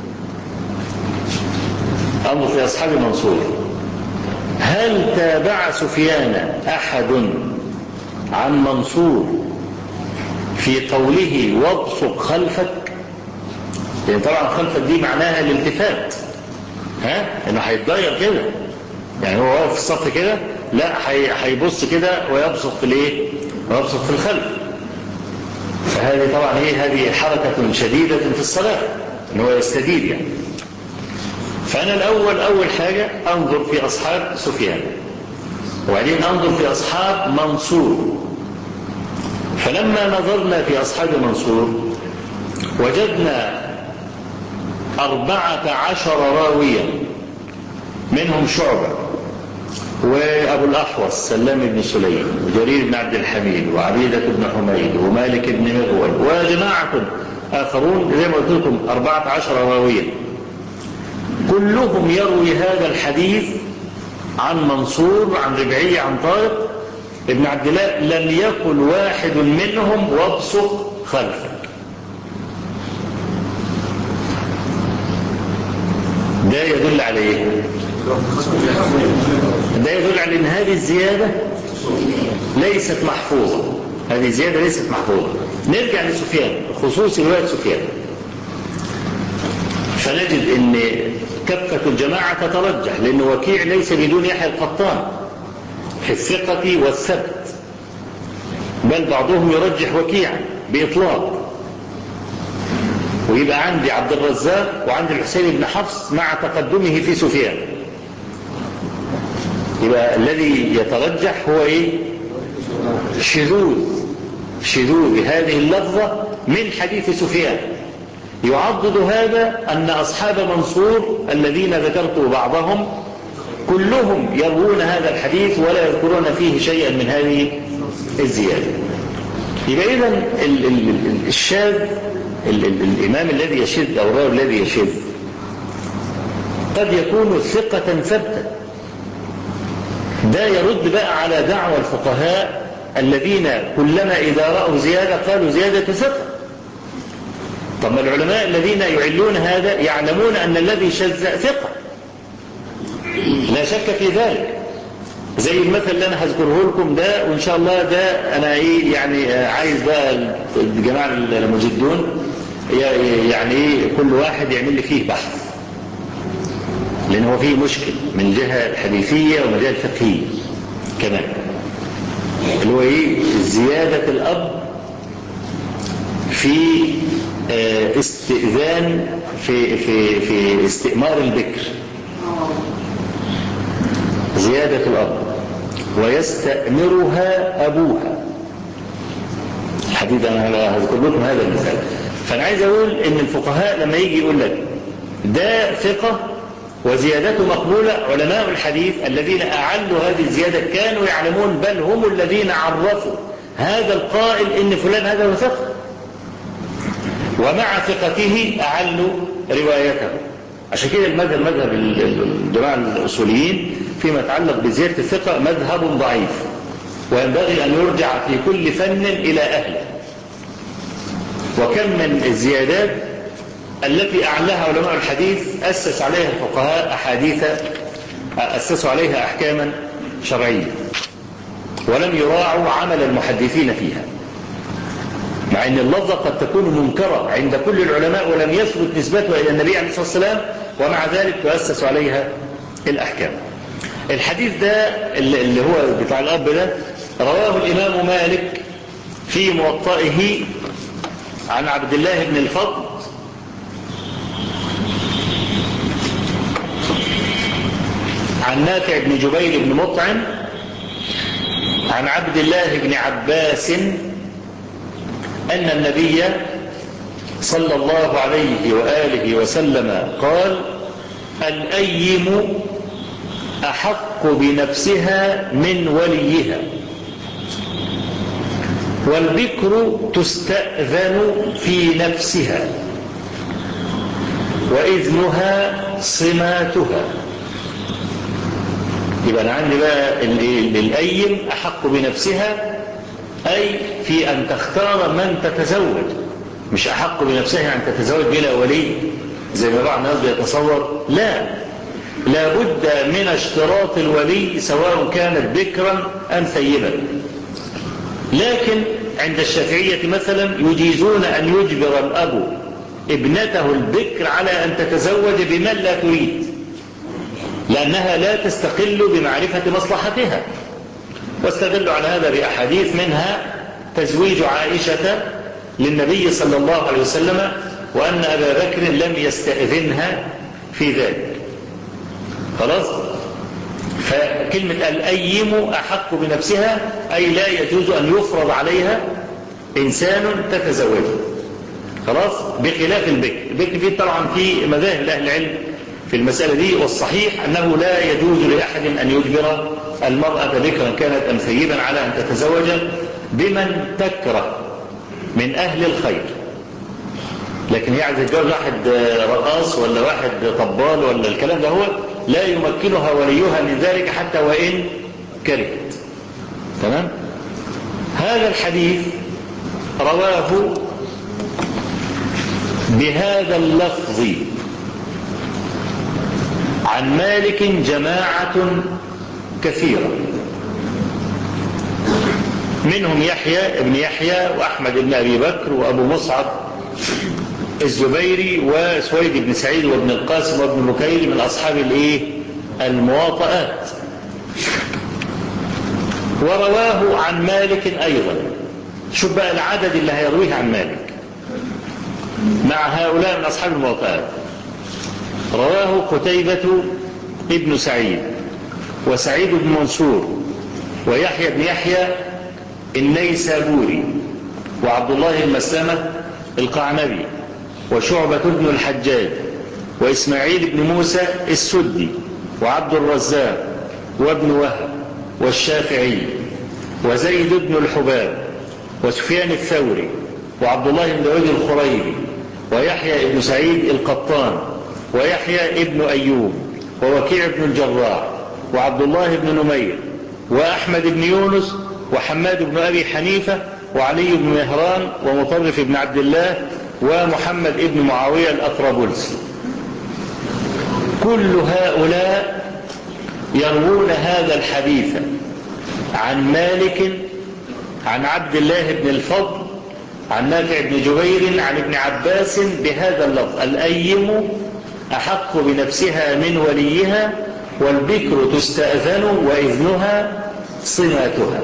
Speaker 1: أنظر في أصحاب منصور، هل تابع سفيان أحد عن منصور في قوله وابصق خلفك؟ يعني طبعا خلفك دي معناها الالتفات، انه هيتضير كده، يعني هو واقف في الصف كده، لا هيبص كده ويبصق في الايه؟ ويبصق في الخلف. فهذه طبعا هذه حركة شديدة في الصلاة، ان هو يستدير يعني. فأنا الأول أول حاجة أنظر في أصحاب سفيان، وبعدين أنظر في أصحاب منصور. فلما نظرنا في أصحاب منصور وجدنا 14 راويا، منهم شعبة وأبو الأحوص سلام بن سليم وجرير بن عبد الحميد وعبيدة بن حميد ومالك بن مغول وجماعة آخرون، زي ما قلت لكم 14 راويا، كلهم يروي هذا الحديث عن منصور عن ربعي عن طارق ابن عبد الله، لم يقل واحد منهم وابصق خلفك. ده يدل على ايه؟ ده يدل على ان هذه الزيادة ليست محفوظة، هذه الزيادة ليست محفوظة. نرجع لسفيان، خصوص رواية سفيان، فنجد ان كفة الجماعة تترجح، لأن وكيع ليس بدون يحيى القطان في الثقة والثبت، بل بعضهم يرجح وكيعا بإطلاق. ويبقى عندي عبد الرزاق وعندي الحسين بن حفص مع تقدمه في سفيان. يبقى الذي يترجح هو ايه؟ شذوذ هذه اللفظة من حديث سفيان. يعضد هذا أن أصحاب منصور الذين ذكرت بعضهم كلهم يروون هذا الحديث ولا يذكرون فيه شيئا من هذه الزيادة. يبقى إذن الشاذ، الإمام الذي يشذ أو الراوي الذي يشذ قد يكون ثقة ثبتا. ده يرد بقى على دعوى الفقهاء الذين كلما إذا رأوا زيادة قالوا زيادة ثقة. طب العلماء الذين يعلون هذا يعلمون أن الذي شذ ثقة، لا شك في ذلك. زي المثل اللي أنا هذكره لكم ده، وإن شاء الله ده أنا يعني عايز بقى الجماعة المجدون يعني كل واحد يعمل لي فيه بحث، لأن هو فيه مشكل من جهة الحديثية ومن جهة الفقهية كمان، اللي هو زيادة الأب في استئذان في استئمار البكر، زيادة الأب ويستأمرها أبوها. الحديث أنا هذكر لكم هذا المثال. فأنا عايز أقول إن الفقهاء لما يجي يقول لك ده ثقة وزيادته مقبولة، علماء الحديث الذين أعلوا هذه الزيادة كانوا يعلمون، بل هم الذين عرفوا هذا القائل إن فلان هذا هو ثقة، ومع ثقته أعلوا روايته. عشان كده مذهب الجماعة الأصوليين فيما يتعلق بزيادة الثقة مذهب ضعيف، وينبغي أن يرجع في كل فن إلى أهله. وكم من الزيادات التي أعلاها علماء الحديث أسس عليها الفقهاء أحاديث، أسسوا عليها أحكاما شرعية، ولم يراعوا عمل المحدثين فيها، مع أن اللفظة قد تكون منكرة عند كل العلماء ولم يثبت نسبتها إلى النبي عليه الصلاة والسلام، ومع ذلك تؤسس عليها الأحكام. الحديث ده اللي هو بتاع الأب ده رواه الإمام مالك في موطئه عن عبد الله بن الفضل عن نافع بن جبير بن مطعم عن عبد الله بن عباس أن النبي صلى الله عليه وآله وسلم قال: الأيم أحق بنفسها من وليها، والبكر تستأذن في نفسها، وإذنها صماتها. يبقى أنا عندي بقى الأيم أحق بنفسها، أي في أن تختار من تتزوج، مش أحق بنفسها أن تتزوج بلا ولي زي ما بعض الناس بيتصور. لا بد من اشتراط الولي سواء كانت بكرا أم ثيبا. لكن عند الشافعية مثلا يجيزون أن يجبر الأب ابنته البكر على أن تتزوج بمن لا تريد، لأنها لا تستقل بمعرفة مصلحتها. واستدلوا على هذا بأحاديث منها تزويج عائشة للنبي صلى الله عليه وسلم، وأن أبا بكر لم يستأذنها في ذلك. خلاص. فكلمة الأيم أحق بنفسها أي لا يجوز أن يفرض عليها إنسان تتزوجه. خلاص. بخلاف البكر. البكر فيه طبعا في مذاهب أهل العلم في المسألة دي، والصحيح أنه لا يجوز لأحد أن يجبر المرأة بكرا كانت أم ثيبا على أن تتزوج بمن تكره من أهل الخير. لكن هي عايزة تتجوز واحد رقاص ولا واحد طبال ولا الكلام ده، هو لا يمكنها وليها من ذلك حتى وإن كرهت. تمام. هذا الحديث رواه بهذا اللفظ عن مالك جماعة كثيرة، منهم يحيى ابن يحيى وأحمد بن أبي بكر وأبو مصعب الزبيري وسويد بن سعيد وابن القاسم وابن بكير من أصحاب المواطئات. ورواه عن مالك أيضا. شوف بقى العدد اللي هيرويه عن مالك مع هؤلاء من أصحاب المواطئات. رواه قتيبة ابن سعيد وسعيد بن منصور ويحيى بن يحيى النيسابوري وعبد الله المسلمة القعنبي وشعبة بن الحجاج وإسماعيل بن موسى السدي وعبد الرزاق وابن وهب والشافعي وزيد بن الحباب وسفيان الثوري وعبد الله بن داود الخريبي ويحيى بن سعيد القطان ويحيى ابن أيوب ووكيع بن الجراح وعبد الله بن نمير وأحمد بن يونس وحماد بن أبي حنيفة وعلي بن مهران ومطرف بن عبد الله ومحمد بن معاوية الأطرابلسي. كل هؤلاء يروون هذا الحديث عن مالك عن عبد الله بن الفضل عن نافع بن جبير عن ابن عباس بهذا اللفظ: الأيم أحق بنفسها من وليها والبكر تستأذن وإذنها صماتها.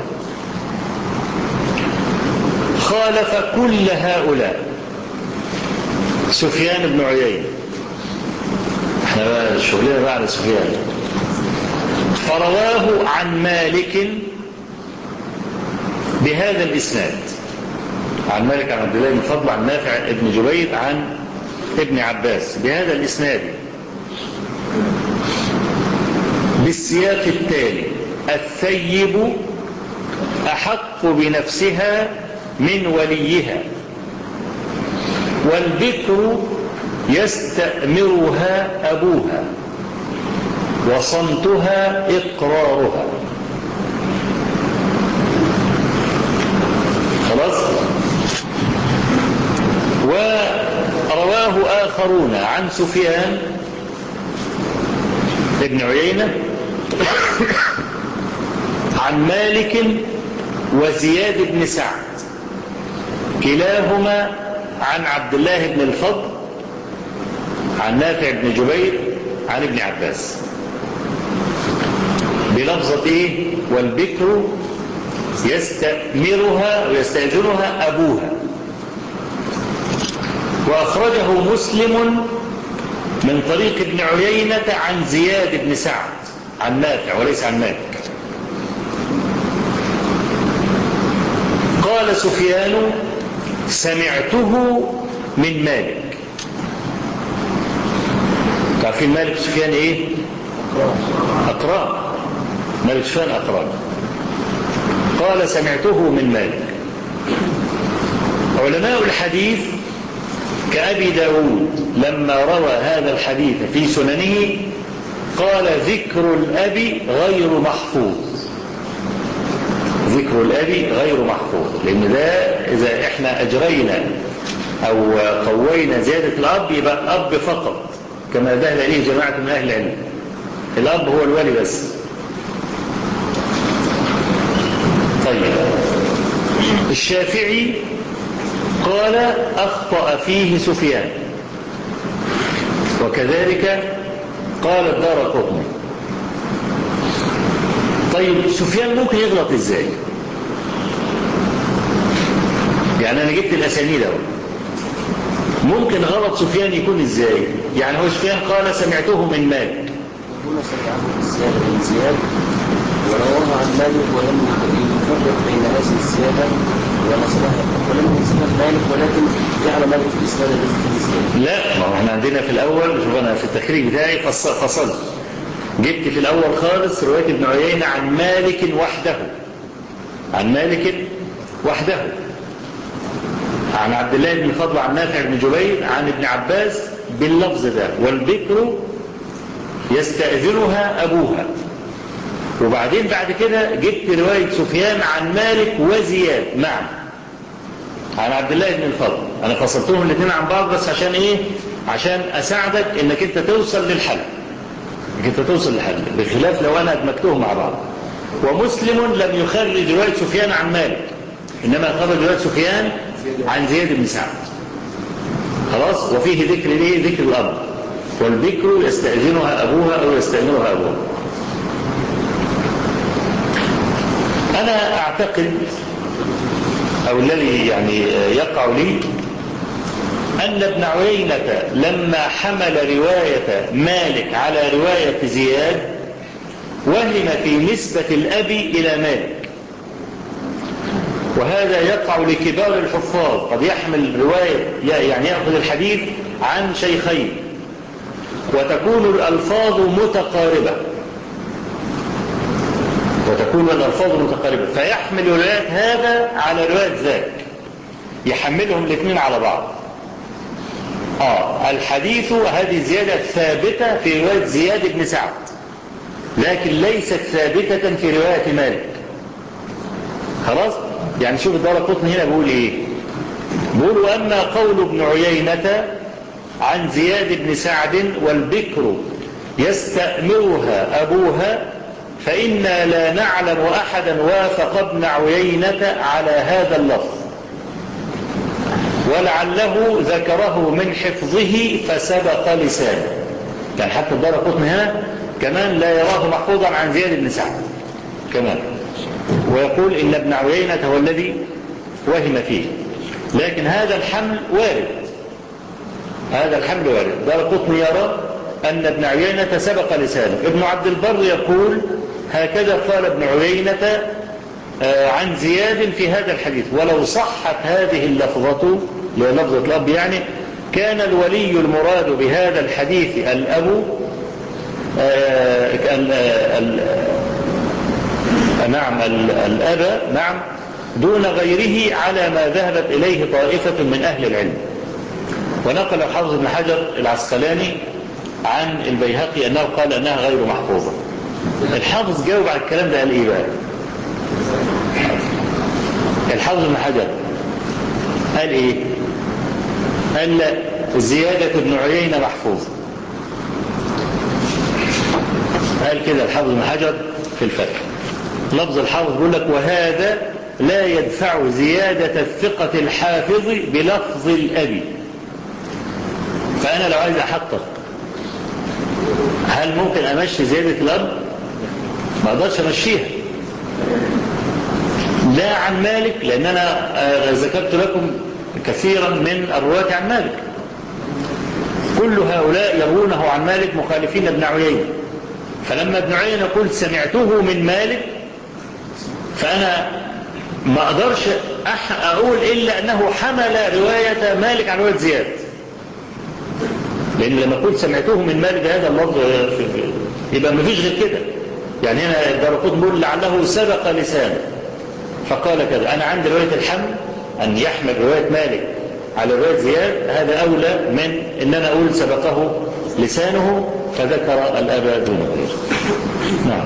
Speaker 1: خالف كل هؤلاء سفيان بن عيينة. احنا بقى شغلنا بقى على سفيان. فرواه عن مالك بهذا الإسناد عن مالك عن عبد الله بن الفضل عن نافع بن جبير عن ابن عباس بهذا الإسناد بالسياق التالي: الثيب أحق بنفسها من وليها والبكر يستأمرها أبوها وصمتها إقرارها. خلاص. ورواه آخرون عن سفيان ابن عيينة عن مالك وزياد بن سعد كلاهما عن عبد الله بن الفضل عن نافع بن جبير عن ابن عباس بلفظة والبكر يستأمرها ويستأذنها أبوها. وأخرجه مسلم من طريق ابن عيينة عن زياد بن سعد عن نافع وليس عن مالك. قال سفيان: سمعته من مالك. تعرفين مالك سفيان أقران. مالك سفيان أقران. قال: سمعته من مالك. علماء الحديث كأبي داود لما روى هذا الحديث في سننه قال ذكر الأب غير محفوظ. ذكر الأب غير محفوظ، لأن ده إذا إحنا أجرينا أو قوينا زيادة الأب يبقى الأب فقط، كما ذهب إليه جماعة من أهل العلم، الأب هو الولي بس. طيب الشافعي قال أخطأ فيه سفيان، وكذلك قال الدارقطني. طيب سفيان ممكن يغلط ازاي؟ يعني انا جبت الاسانيد اهو، ممكن غلط سفيان يكون ازاي؟ يعني هو سفيان قال سمعته من مالك،
Speaker 2: هنا سمعه من زياد ورواه عن مالك ولم يفرق بين هذه الزيادة ونصبها، ولم ينسبها مالك ولكن جعل مالك في الإسناد الذي فيه زيادة.
Speaker 1: لا، ما هو احنا عندنا في الاول، شوف انا في التخريج بتاعي فصلت، جبت في الاول خالص رواية ابن عيينة عن مالك وحده، عن مالك وحده، عن عبد الله بن الفضل عن نافع بن جبير عن ابن عباس باللفظ ده، والبكر يستأذنها أبوها. وبعدين بعد كده جبت رواية سفيان عن مالك وزياد معا عن عبد الله بن الفضل. أنا فصلتهم الاثنين عن بعض بس عشان إيه؟ عشان أساعدك إنك أنت توصل للحل، بخلاف لو أنا أدمجتهم مع بعض. ومسلم لم يخرج رواية سفيان عن مالك، إنما خرج رواية سفيان عن زياد بن سعد. خلاص. وفيه ذكر ليه؟ ذكر الأب، والبكر يستأذنها أبوها أو يستأذنها أبوها. أنا أعتقد أو الذي يعني يقع لي أن ابن عيينة لما حمل رواية مالك على رواية زياد وهم في نسبة الأب إلى مالك، وهذا يقع لكبار الحفاظ، قد يحمل رواية يعني يأخذ الحديث عن شيخين وتكون الألفاظ متقاربة، فيحمل رواية هذا على رواية ذاك، يحملهم الاثنين على بعض. الحديث هذه زيادة ثابتة في رواية زياد بن سعد، لكن ليست ثابتة في رواية مالك. خلاص. يعني شوف الدارقطني هنا بيقول ايه؟ بيقول واما قول ابن عيينة عن زياد بن سعد والبكر يستأمرها أبوها فإنا لا نعلم أحدا وافق ابن عيينة على هذا اللفظ، ولعله ذكره من حفظه فسبق لسانه. يعني حتى الدارقطني هنا كمان لا يراه محفوظا عن زياد بن سعد كمان، ويقول إن ابن عيينة هو الذي وهم فيه، لكن هذا الحمل وارد. الدارقطني يرى أن ابن عيينة سبق لسانه. ابن عبد البر يقول هكذا قال ابن عيينة عن زياد في هذا الحديث، ولو صحت هذه اللفظة لفظة الأب يعني كان الولي المراد بهذا الحديث الأب الأب دون غيره على ما ذهبت إليه طائفة من أهل العلم. ونقل الحافظ بن حجر العسقلاني عن البيهقي أنه قال أنها غير محفوظة. الحافظ جاوب على الكلام ده قال إيه بقى؟ الحافظ بن حجر قال إيه؟ قال لا، زيادة ابن عيينة محفوظ. قال كده الحافظ بن حجر في الفتح. لفظ الحافظ يقول لك وهذا لا يدفع زيادة الثقة الحافظ بلفظ الأبي. فأنا لو عايز أحقق هل ممكن أمشي زيادة الأب؟ ما أقدرش أمشيها، لا عن مالك، لأن أنا ذكرت لكم كثيرا من الرواة عن مالك، كل هؤلاء يروونه عن مالك مخالفين ابن عيينة. فلما ابن عيينة يقول سمعته من مالك فأنا ما أقدرش أقول إلا أنه حمل رواية مالك عن رواية زياد، لأن لما قلت سمعته من مالك هذا اللفظ يبقى ما فيش غير كده. يعني هنا الدارقطني بيقول لعله سبق لسانه فقال كذا. أنا عندي رواية الحمل أن يحمل رواية مالك على رواية زياد هذا أولى من إن أنا أقول سبقه لسانه فذكر الأب دون غيره. نعم.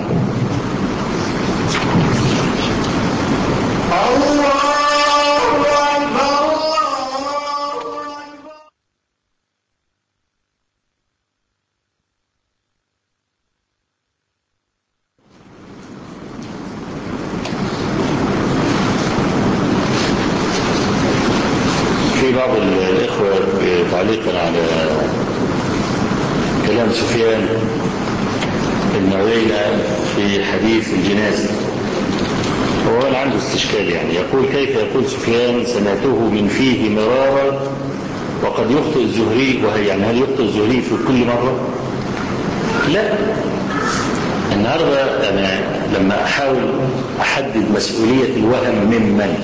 Speaker 1: في بعض الإخوة تعليقا على كلام سفيان بن عيينة في حديث الجنازة، وهو أنا عنده استشكال يعني، يقول كيف يقول سفيان سمعته من فيه مرارا وقد يخطئ الزهري، وهي يعني هل يخطئ الزهري في كل مرة؟ لا. النهارده أنا لما أحاول أحدد مسؤولية الوهم ممن،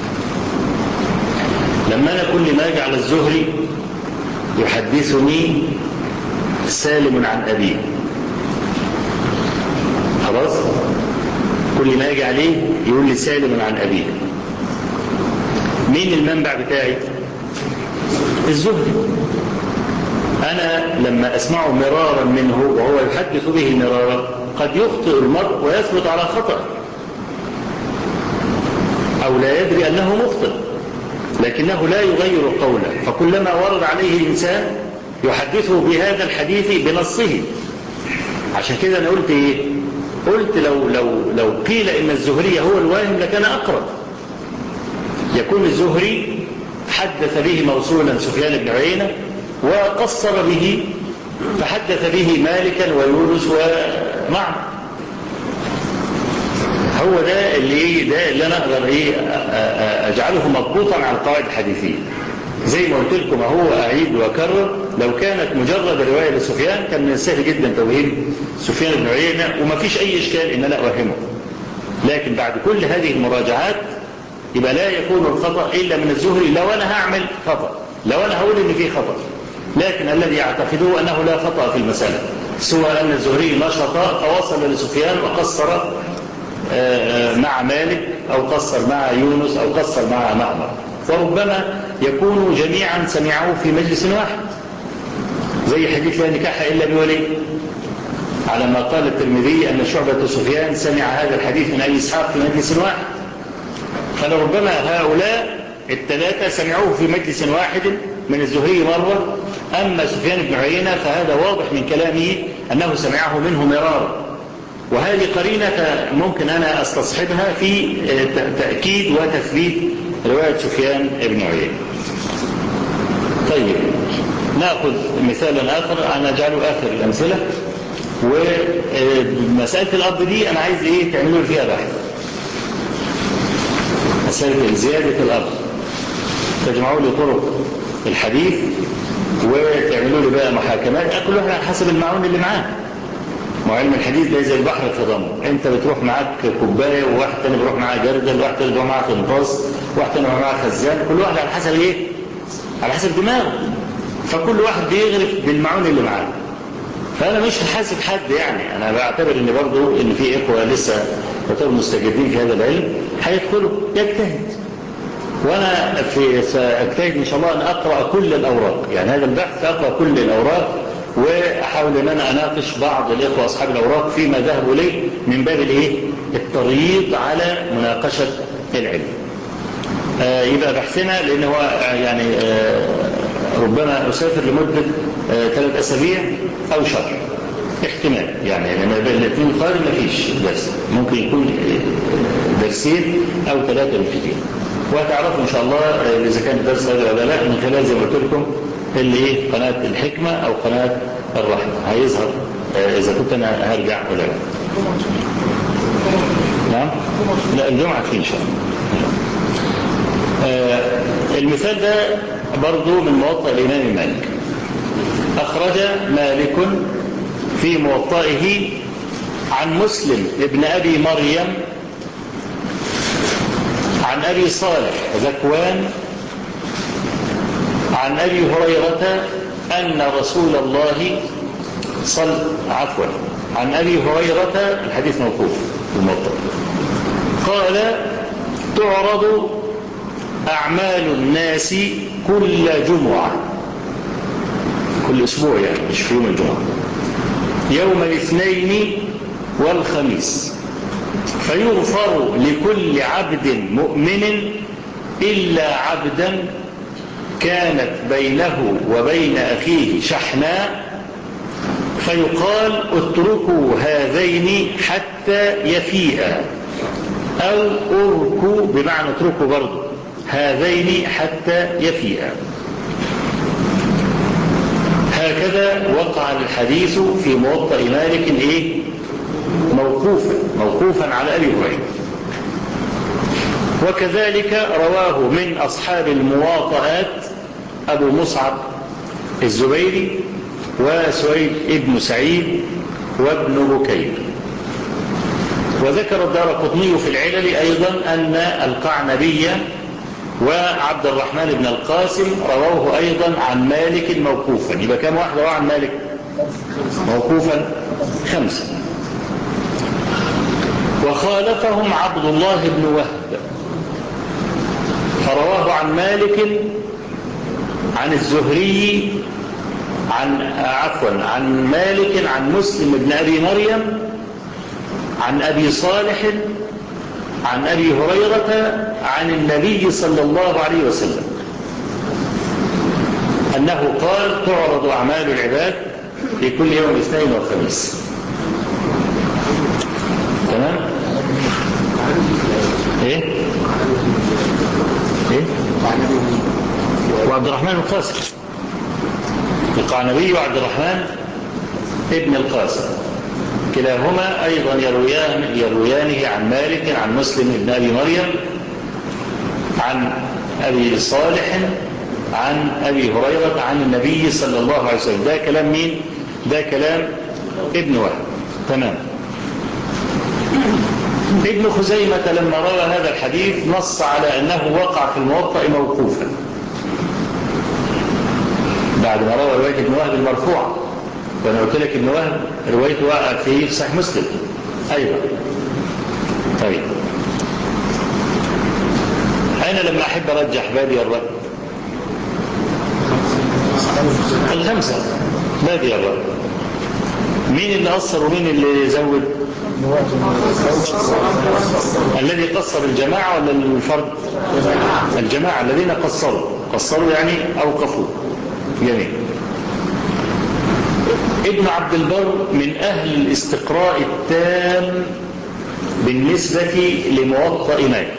Speaker 1: لما أنا كل ما أجي على الزهري يحدثني سالم عن أبيه، خلاص كل ما أجي عليه يقول لي سالم عن أبيه، مين المنبع بتاعي؟ الزهري. أنا لما أسمعه مرارا منه وهو يحدث به مرارا قد يخطئ المرء ويثبت على خطأ أو لا يدري أنه مخطئ، لكنه لا يغير قوله، فكلما ورد عليه إنسان يحدثه بهذا الحديث بنصه. عشان كده أنا قلت إيه؟ قلت لو قيل إن الزهري هو الواهم لكان أقرب، يكون الزهري حدث به موصولا سفيان بن عيينة وقصر به فحدث به مالكا ويونس ومعمر. هو ده اللي أنا أقدر أجعله مضبوطا على القواعد الحديثية. زي ما قلت لكم هو أعيد وأكرر، لو كانت مجرد رواية لسفيان كان من السهل جدا توهيم سفيان بن عيينة وما فيش أي إشكال إن أنا أوهمه، لكن بعد كل هذه المراجعات يبقى لا يكون الخطأ إلا من الزهري لو أنا هعمل خطأ، لو أنا هقول إن فيه خطأ، لكن الذي أعتقده أنه لا خطأ في المسألة، سوى أن الزهري نشط فوصل لسفيان وقصر مع مالك أو قصر مع يونس أو قصر مع معمر، وربما يكونوا جميعا سمعوا في مجلس واحد، زي حديث لا نكاح إلا بولي، على ما قال الترمذي أن شعبة سفيان سمع هذا الحديث من أبي إسحاق في مجلس واحد، فلربما هؤلاء الثلاثة سمعوه في مجلس واحد من الزهري مرة، أما سفيان بن عيينة فهذا واضح من كلامه أنه سمعه منه مرارا، وهذه قرينة ممكن أنا أستصحبها في تأكيد وتثبيت رواية سفيان بن عيينة. طيب نأخذ مثالا آخر، أنا أجعله آخر الأمثلة، ومسألة الأرض دي أنا عايز تعملوا فيها بحث، مسألة زيادة الأرض تجمعوا لي طرق الحديث وتعملوا لي بقى محاكمات، كل واحد على حسب المعون اللي معاه. وعلم الحديث ده زي البحر التضامن، انت بتروح معاك كوبايه وواحد تاني بيروح معاه جردل، واحد تاني بيروح معاه قنطاس، واحد تاني بيروح معاه خزان، كل واحد على حسب على حسب دماغه، فكل واحد بيغرف بالمعون اللي معاه. فانا مش هحاسب حد يعني، انا بعتبر ان برضه ان في اخوه لسه يعتبروا مستجدين في هذا العلم هيدخلوا يجتهد، وانا ساجتهد ان شاء الله ان اقرا كل الاوراق، يعني هذا البحث اقرا كل الاوراق واحاول ان انا اناقش بعض الاخوه اصحاب الاوراق فيما ذهبوا اليه من باب التريض على مناقشه العلم. يبقى بحثنا لان هو يعني ربما اسافر لمده 3 أسابيع او شهر احتمال، يعني ما بين الاثنين القادم ما فيش درس، ممكن يكون درسين او 3 بالكثير، وهتعرفوا ان شاء الله اذا كان الدرس هذا ولا لا من خلال زي ما قلت لكم اللي قناه الحكمه او قناه الرحمه، هيظهر اذا كنت انا هرجع ولا لا. نعم؟ لا الجمعه فيه ان شاء الله. المثال ده برضو من موطأ الامام مالك. اخرج مالك في موطئه عن مسلم ابن ابي مريم عن ابي صالح ذكوان عن ابي هريره ان رسول الله عن ابي هريره، الحديث موقوف في الموطأ، قال تعرض أعمال الناس كل جمعة، كل أسبوع يعني مش في يوم الجمعة، يوم الاثنين والخميس، فيغفر لكل عبد مؤمن إلا عبدا كانت بينه وبين أخيه شحناء، فيقال اتركوا هذين حتى يفيئا، أو اركوا بمعنى اتركوا برضو هذين حتى يفيئا. هكذا وقع الحديث في موطأ مالك إيه؟ موقوفا على أبي هريرة. وكذلك رواه من أصحاب المواطئات أبو مصعب الزبيري وسويد ابن سعيد وابن بكير. وذكر الدارقطني في العلل أيضا أن القعنبي وعبد الرحمن بن القاسم رواه أيضا عن مالك موقوفا. يبقى كم واحد رواه عن مالك موقوفا؟ 5. وخالفهم عبد الله بن وهب فرواه عن مالك عن الزهري عن مالك عن مسلم بن أبي مريم عن أبي صالح عن أبي هريرة عن النبي صلى الله عليه وسلم أنه قال تعرض أعمال العباد في كل يوم الاثنين والخميس. تمام؟ ايه وعبد الرحمن القاسم، القعنبي وعبد الرحمن ابن القاسم كلاهما أيضا يرويانه عن مالك عن مسلم بن أبي مريم عن أبي صالح عن أبي هريرة عن النبي صلى الله عليه وسلم. ده كلام مين؟ ده كلام ابن وهب. تمام. ابن خزيمة لما روى هذا الحديث نص على أنه وقع في الموطأ موقوفا بعد ما روى رواية ابن وهب المرفوعة. وأنا قلت لك ابن وهب روايته وقع في صحيح مسلم أيضا. طيب أنا لما أحب أرجح بادي الرأي 5 بادي الرأي، مين اللي قصر ومين اللي زود؟ الذي قصر الجماعة ولا الفرد؟ الجماعة الذين قصروا يعني أوقفوا. جميل. ابن عبد البر من أهل الاستقراء التام بالنسبة لموطأ مالك،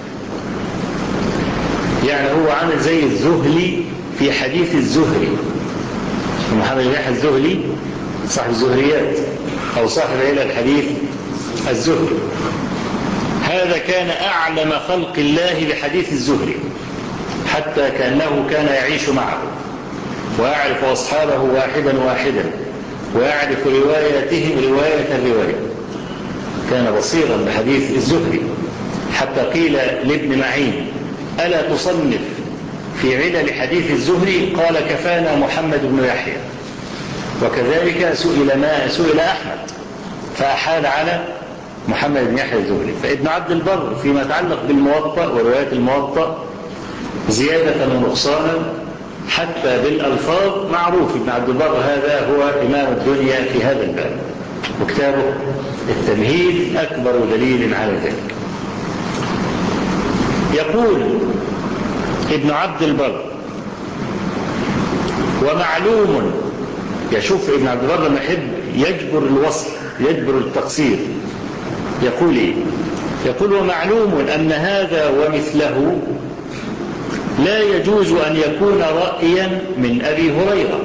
Speaker 1: يعني هو عامل زي الزهلي في حديث الزهري، محمد بن يحيى الزهلي صاحب الزهريات أو صاحب إلى الحديث الزهري. هذا كان أعلم خلق الله بحديث الزهري حتى كأنه كان يعيش معه ويعرف أصحابه واحدا ويعرف رواياتهم رواية الرواية. كان بصيرا بحديث الزهري حتى قيل لابن معين ألا تصنف في علل حديث الزهري؟ قال كفانا محمد بن يحيى. وكذلك سئل أحمد فأحال على محمد بن يحيى الزهري. فابن عبد البر فيما يتعلق بالموطأ وروايات الموطأ زيادة ونقصانا حتى بالألفاظ معروف. ابن عبد البر هذا هو إمام الدنيا في هذا الباب، وكتابه التمهيد أكبر دليل على ذلك. يقول ابن عبد البر ومعلوم، يشوف ابن عبد البر لما يحب يجبر الوصل يجبر التقصير يقول ايه؟ يقول ومعلوم أن هذا ومثله لا يجوز أن يكون رأيا من أبي هريرة،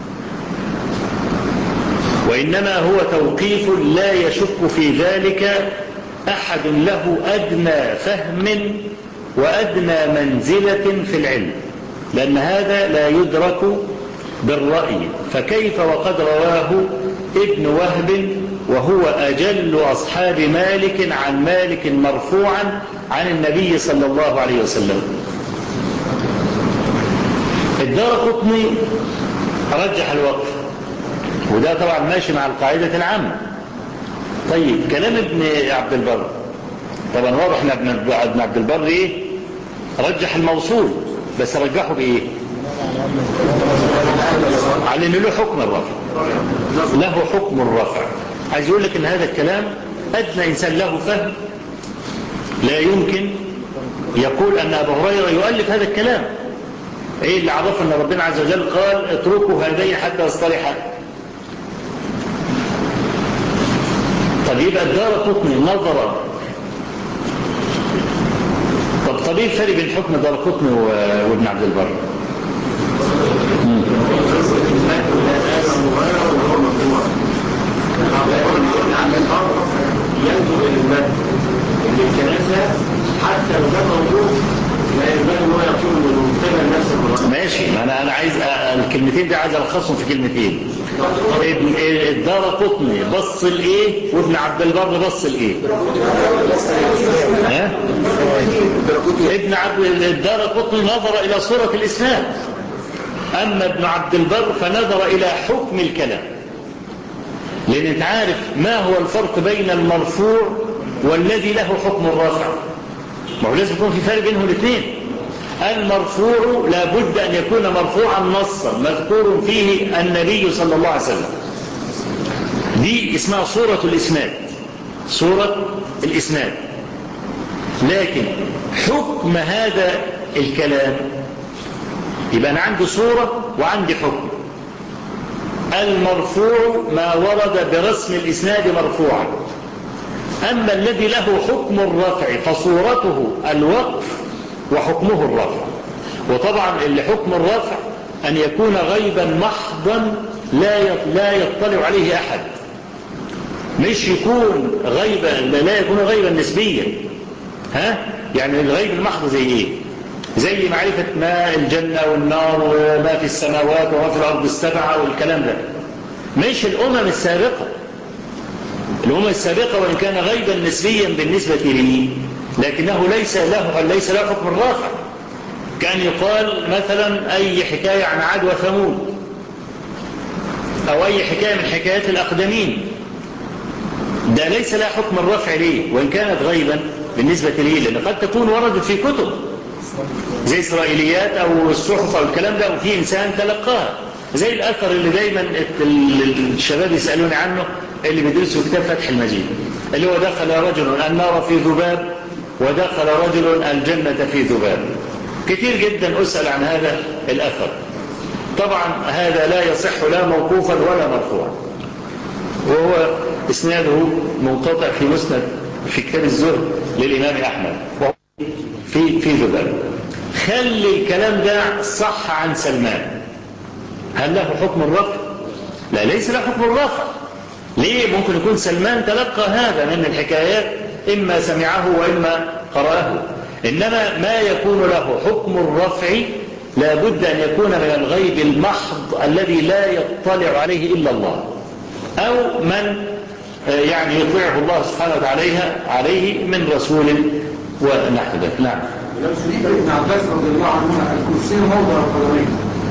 Speaker 1: وإنما هو توقيف لا يشك في ذلك أحد له أدنى فهم وأدنى منزلة في العلم، لأن هذا لا يدرك بالرأي، فكيف وقد رواه ابن وهب وهو أجل أصحاب مالك عن مالك مرفوعا عن النبي صلى الله عليه وسلم. الدارقطني رجح الوقف، وده طبعا ماشي مع القاعدة العامة. طيب كلام ابن عبد البر طبعا واضح ان ابن عبد البر ايه؟ رجح الموصول، بس رجحه بايه؟ على ان له حكم الرفع، له حكم الرفع. عايز يقول لك ان هذا الكلام ادنى انسان له فهم لا يمكن يقول ان ابا هريره يؤلف هذا الكلام. ايه اللي عرف ان ربنا عز وجل قال اتركوا هذين حتى يصطلحا؟ طب يبقى الدارقطني نظر. طب ايه الفرق بين حكم الدارقطني وابن عبد البر؟
Speaker 2: ينظر الى المد اللي الكناسه حتى لو ده موجود لا ينبغي ان هو يكون من مبتدا نفس المراد.
Speaker 1: ماشي، ما انا عايز الكلمتين دي عايز الخصهم في كلمتين. الدارقطني بص لايه وابن عبد البر بص لايه؟ ها؟ الدارقطني نظر الى صورة الاسناد، اما ابن عبد البر فنظر الى حكم الكلام. لان انت عارف ما هو الفرق بين المرفوع والذي له حكم الرافع؟ ما هو لازم يكون في فرق بينهم الاثنين. المرفوع لا بد ان يكون مرفوعا نصا مذكور فيه النبي صلى الله عليه وسلم، دي اسمها صورة الاسناد، صورة الاسناد. لكن حكم هذا الكلام يبقى انا عندي صورة وعندي حكم. المرفوع ما ورد برسم الاسناد مرفوعا، اما الذي له حكم الرفع فصورته الوقف وحكمه الرفع. وطبعا اللي حكم الرفع ان يكون غيبا محضا لا يطلع عليه احد، مش يكون غيبا، لا يكون غيبا نسبيا. ها؟ يعني الغيب المحض زي ايه؟ زي معرفة ما الجنة والنار وما في السماوات وما في الارض السبعة والكلام ده، مش الامم السابقة. الامم السابقة وان كان غيبا نسبيا بالنسبة لي لكنه ليس له حكم الرافع. كان يقال مثلا اي حكاية عن عاد وثمود او اي حكاية من حكايات الاقدمين، ده ليس لها حكم الرفع ليه وان كانت غيبا بالنسبة لي، لان قد تكون وردت في كتب زي اسرائيليات او الصحف او الكلام ده، وفي انسان تلقاها. زي الاثر اللي دايما الشباب يسألوني عنه اللي بيدرسوا كتاب فتح المجيد، اللي هو دخل رجل النار في ذباب ودخل رجل الجنة في ذباب. كتير جدا أسأل عن هذا الأثر. طبعا هذا لا يصح لا موقوفا ولا مرفوعا، وهو اسناده منقطع في مسند في كتاب الزهد للإمام أحمد في ذباب. خلي الكلام ده صح عن سلمان، هل له حكم الرفع؟ لا، ليس له حكم الرفع. ليه؟ ممكن يكون سلمان تلقى هذا من الحكايات، إما سمعه وإما قرأه، إنما ما يكون له حكم الرفع لا بد أن يكون من الغيب المحض الذي لا يطلع عليه إلا الله، أو من يعني يطلعه الله سبحانه وتعالى عليه من رسول ونحو ذلك. نعم.
Speaker 2: لو سئل ابن عباس رضي الله عنهما الكرسي موضع القدمين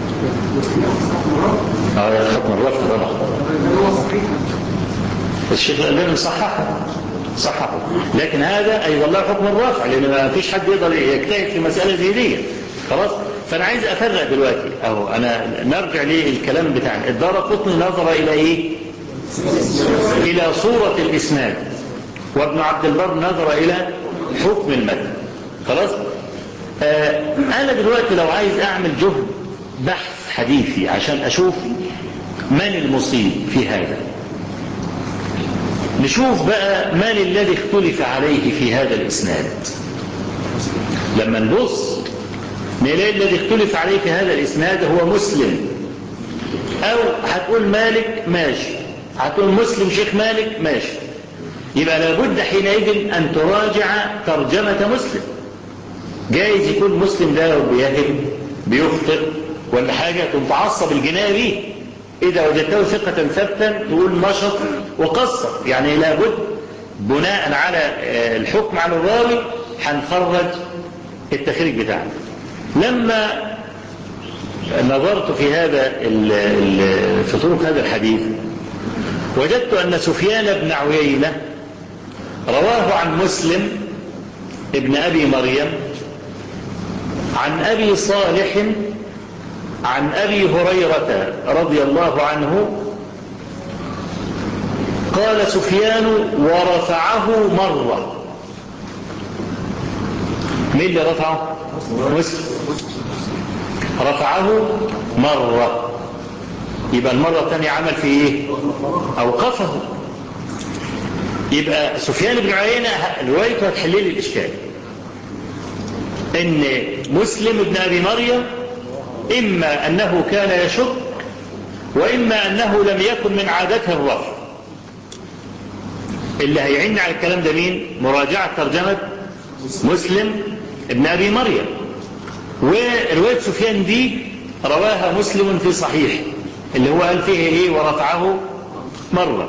Speaker 1: حكم الرفع طبعا.
Speaker 2: هو صحيح.
Speaker 1: الشيخ الألباني صححه، لكن هذا أيضا له حكم الرفع، لأن ما فيش حد يقدر يجتهد في مسألة زي دي. خلاص. فأنا عايز أفرق دلوقتي، أو أنا نرجع للكلام بتاعنا. الدارقطني نظر إلى إيه؟ إلى صورة الإسناد، وابن عبد البر نظر إلى حكم المتن. خلاص. أنا دلوقتي لو عايز أعمل جهد بحث حديثي عشان أشوف من المصيب في هذا، نشوف بقى من الذي اختلف عليه في هذا الإسناد. لما نبص نلاقي الذي اختلف عليه في هذا الإسناد هو مسلم، أو هتقول مالك ماشي، هتقول مسلم شيخ مالك ماشي، يبقى لابد حينئذ أن تراجع ترجمة مسلم. جايز يكون مسلم ده بيهم بيخطئ ولا حاجة تتعصب الجناية بيه، إذا وجدته ثقة ثبتا تقول نشط وقصر. يعني لابد بناء على الحكم على الراوي هنخرج التخريج بتاعه. لما نظرت في هذا في طرق هذا الحديث وجدت أن سفيان بن عيينة رواه عن مسلم ابن أبي مريم عن أبي صالح عن أبي هريرة رضي الله عنه قال سفيان ورفعه مرة. مين اللي رفعه؟ مسلم. رفعه مرة، يبقى المرة الثانية عمل في ايه؟ اوقفه. يبقى سفيان بن عيينة روايته هتحل لي الاشكال، ان مسلم بن ابي مريم اما انه كان يشك واما انه لم يكن من عادته الرفع. اللي هيعين على الكلام ده مين؟ مراجعة ترجمة مسلم ابن ابي مريم. ورواية سفيان دي رواها مسلم في صحيح اللي هو قال فيه ايه؟ ورفعه مرة.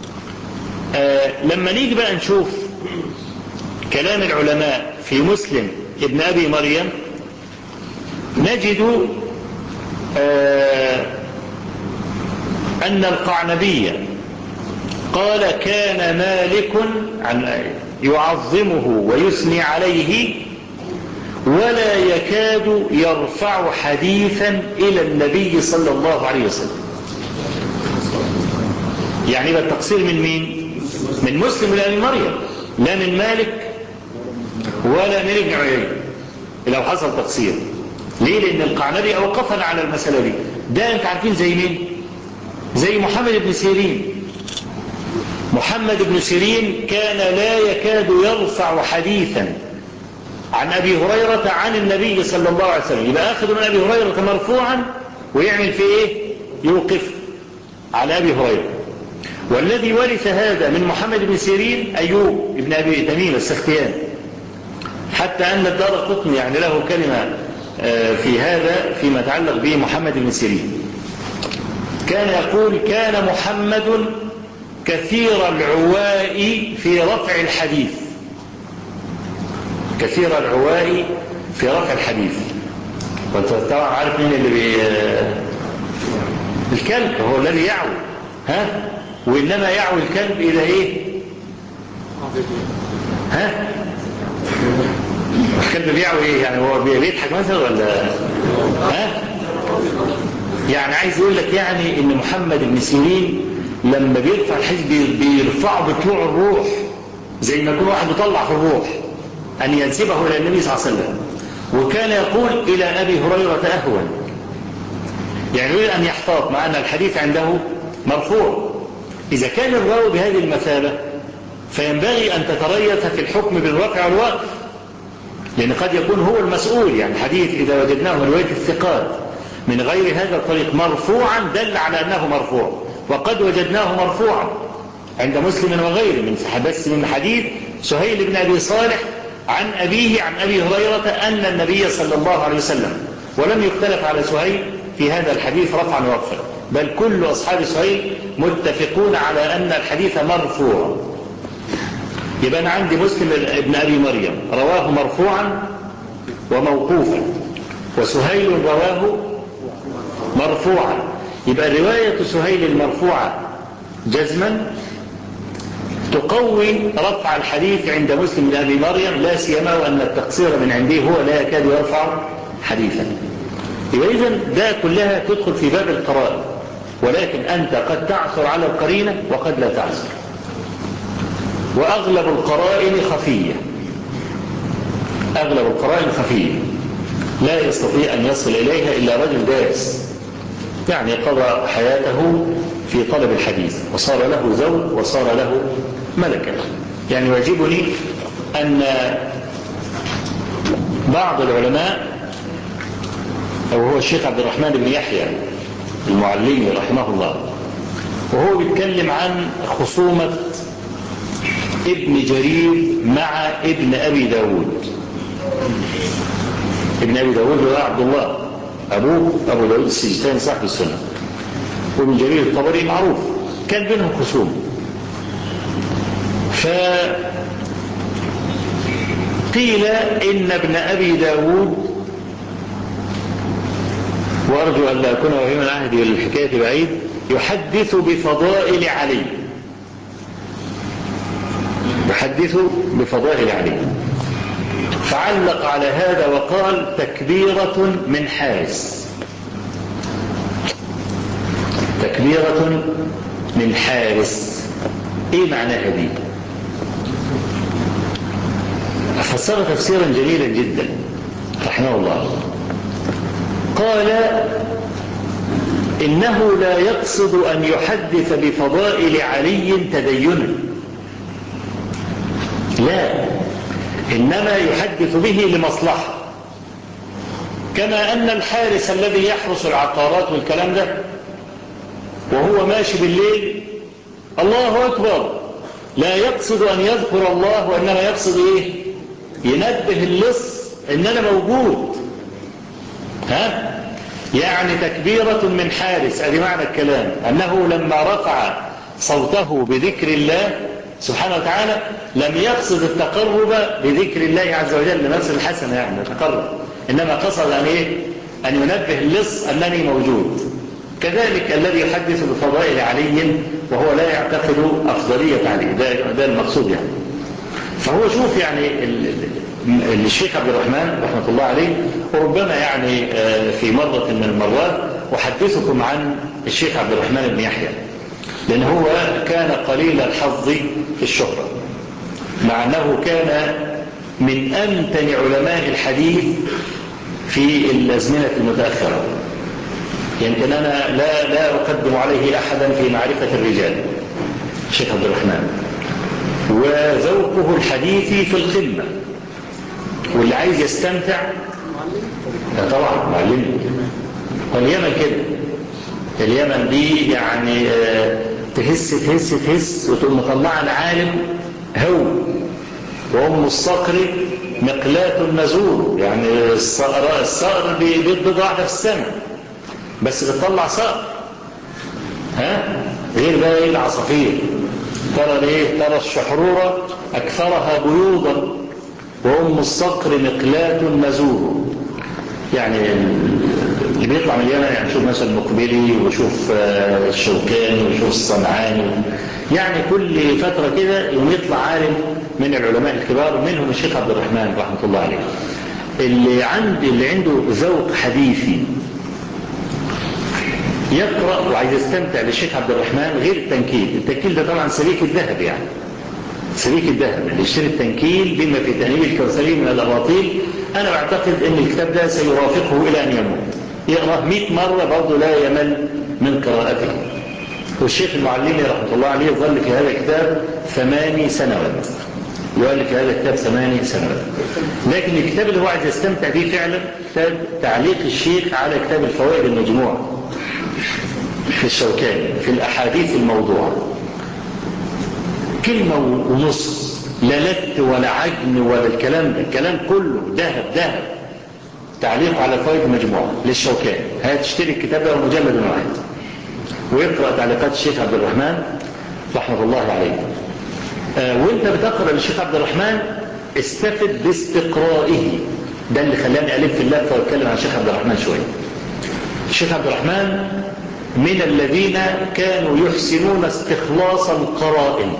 Speaker 1: لما نيجي بقى نشوف كلام العلماء في مسلم ابن ابي مريم نجد ان القعنبي قال كان مالك يعظمه ويثني عليه ولا يكاد يرفع حديثا إلى النبي صلى الله عليه وسلم. يعني يبقى التقصير من مين؟ من مسلم بن أبي مريم، لا من مالك ولا من ابن عيينة لو حصل تقصير. ليه؟ لأن القعنبي أوقفنا على المسألة دي. ده أنت عارفين زي مين؟ زي محمد بن سيرين. محمد بن سيرين كان لا يكاد يرفع حديثا عن أبي هريرة عن النبي صلى الله عليه وسلم، يبقى أخذ من أبي هريرة مرفوعا ويعمل في إيه؟ يوقف على أبي هريرة. والذي ورث هذا من محمد بن سيرين أيوب ابن أبي تميم السختياني، حتى أن الدارقطني يعني له كلمة في هذا فيما يتعلق به محمد بن سيرين. كان يقول كان محمد كثير العواء في رفع الحديث، كثير العواء في رفع الحديث. وانت طبعا عارف مين اللي الكلب هو الذي يعوي، ها؟ وإنما يعوي الكلب إلى إيه؟ ها؟ الكلب بيعوي إيه؟ يعني هو بيضحك مثلا ولا ها؟ يعني عايز يقول لك يعني إن محمد بن سيرين لما بيرفع الحديث بيرفعه بطلوع الروح، زي ما يكون واحد بيطلع في الروح، أن ينسبه إلى النبي صلى الله عليه وسلم. وكان يقول إلى أبي هريرة أهون، يعني يريد أن يحتاط مع أن الحديث عنده مرفوع. إذا كان الراوي بهذه المثابة فينبغي أن تتريث في الحكم بالرفع والوقف، لأن قد يكون هو المسؤول. يعني حديث إذا وجدناه من رواية الثقات من غير هذا الطريق مرفوعا دل على أنه مرفوع، وقد وجدناه مرفوعا عند مسلم وغيره من حديث سهيل بن أبي صالح عن أبيه عن أبي هريرة أن النبي صلى الله عليه وسلم، ولم يختلف على سهيل في هذا الحديث رفعا ووقفا، بل كل أصحاب سهيل متفقون على أن الحديث مرفوع. يبقى أنا عندي مسلم ابن أبي مريم رواه مرفوعا وموقوفا، وسهيل رواه مرفوعا. يبقى رواية سهيل المرفوعة جزما تقوي رفع الحديث عند مسلم بن أبي مريم، لا سيما وأن التقصير من عنده هو لا يكاد يرفع حديثا. يبقى إذن ده كلها تدخل في باب القرائن، ولكن أنت قد تعثر على القرينة وقد لا تعثر، وأغلب القرائن خفية. أغلب القرائن خفية لا يستطيع أن يصل إليها إلا رجل دارس، يعني قضى حياته في طلب الحديث وصار له زوج وصار له ملكا. يعني يعجبني أن بعض العلماء وهو الشيخ عبد الرحمن بن يحيى المعلمي رحمه الله، وهو بيتكلم عن خصومة ابن جرير مع ابن أبي داود. ابن أبي داود هو عبد الله أبوه أبو داود السجستاني صاحب السنة، وابن جرير الطبري معروف كان بينهم خصوم. فقيل إن ابن أبي داود، وأرجو أن لا أكون وهيما عهدي والحكاية بعيد، يحدث بفضائل علي، يحدث بفضائل علي. فعلق على هذا وقال تكبيرة من حارس. تكبيرة من حارس، ايه معناها دي؟ فسر تفسيرا جميلا جدا رحمه الله. قال إنه لا يقصد أن يحدث بفضائل علي تدينا، لا، إنما يحدث به لمصلحة، كما أن الحارس الذي يحرس العقارات والكلام ده وهو ماشي بالليل الله أكبر لا يقصد أن يذكر الله، وإنما يقصد إيه؟ ينبه اللص إن أنا موجود. يعني تكبيرة من حارس، ادي معنى الكلام، أنه لما رفع صوته بذكر الله سبحانه وتعالى لم يقصد التقرب بذكر الله عز وجل لنفس الحسنة، يعني التقرب، إنما قصد أن إيه؟ أن ينبه اللص أنني موجود. كذلك الذي يحدث بفضائل علي وهو لا يعتقد أفضلية علي، ده المقصود يعني. فهو شوف يعني الشيخ عبد الرحمن رحمة الله عليه، وربما يعني في مرة من المرات أحدثكم عن الشيخ عبد الرحمن بن يحيى، لأن هو كان قليل الحظ في الشهرة، مع أنه كان من أمتن علماء الحديث في الأزمنة المتأخرة. يمكن أنا لا أقدم عليه أحدا في معرفة الرجال الشيخ عبد الرحمن، وذوقه الحديثي في القمة، واللي عايز يستمتع طبعا معلم. واليمن كده، اليمن دي يعني تهس وتقوم مطلعه العالم هو، وأم الصقر مقلاة النزول، يعني الصقر بيض واحدة في السنة بس بتطلع صقر، غير بقى ايه العصافير. ترى الشحرورة أكثرها بيوضا، وأم الصقر مقلاة النزول. يعني اللي بيطلع من اليمن يعني شوف مثلا المقبلي، وشوف الشوكاني، وشوف الصنعاني، يعني كل فترة كده يوم يطلع عالم من العلماء الكبار، منهم الشيخ عبد الرحمن رحمة الله عليه، اللي عنده ذوق حديثي يقرأ وعايز يستمتع للشيخ عبد الرحمن. غير التنكيل ده طبعا سبيك الذهب، يعني سبيك الذهب اللي يشتري التنكيل بما في تأنيب الكوثري من الأباطيل، أنا بعتقد أن الكتاب ده سيرافقه إلى أن يموت، يقرأ 100 مرة برضه لا يمل من قراءته. والشيخ المعلمي رحمة الله عليه ظل في هذا الكتاب 8 سنوات، يؤلف في هذا الكتاب 8 سنوات. لكن الكتاب اللي هو عايز يستمتع به فعلا كتاب تعليق الشيخ على كتاب الفوائد المجموع في الشوكاني في الأحاديث الموضوعة، كلمة ونص، لا لت ولا عجن ولا الكلام ده، الكلام كله ذهب. تعليق على الفوائد المجموعة للشوكاني، هتشتري الكتاب ده مجلد واحد ويقرأ تعليقات الشيخ عبد الرحمن رحمة الله عليه. وانت بتقرأ للشيخ عبد الرحمن استفد باستقرائه، ده اللي خلاني ألف في اللفة واتكلم عن الشيخ عبد الرحمن شوية. الشيخ عبد الرحمن من الذين كانوا يحسنون استخلاص القرائن،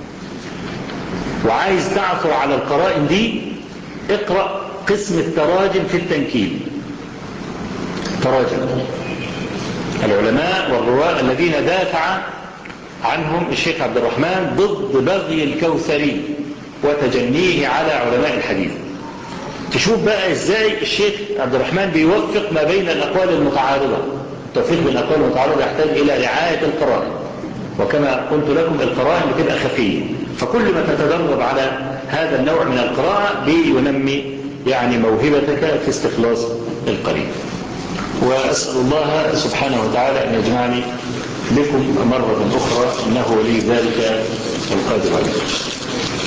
Speaker 1: وعايز تعثر على القرائن دي اقرأ قسم التراجم في التنكيل، تراجم العلماء والرواة الذين دافع عنهم الشيخ عبد الرحمن ضد بغي الكوثري وتجنيه على علماء الحديث. تشوف بقى ازاي الشيخ عبد الرحمن بيوفق ما بين الأقوال المتعارضة. التوفيق بين الأقوال المتعارضة يحتاج إلى رعاية القرائن، وكما قلت لكم القرائن بتبقى خفية، فكل ما تتدرب على هذا النوع من القراءة بينمي يعني موهبتك في استخلاص القريب. وأسأل الله سبحانه وتعالى أن يجمعني بكم مرة أخرى، إنه ولي ذلك القادر عليه.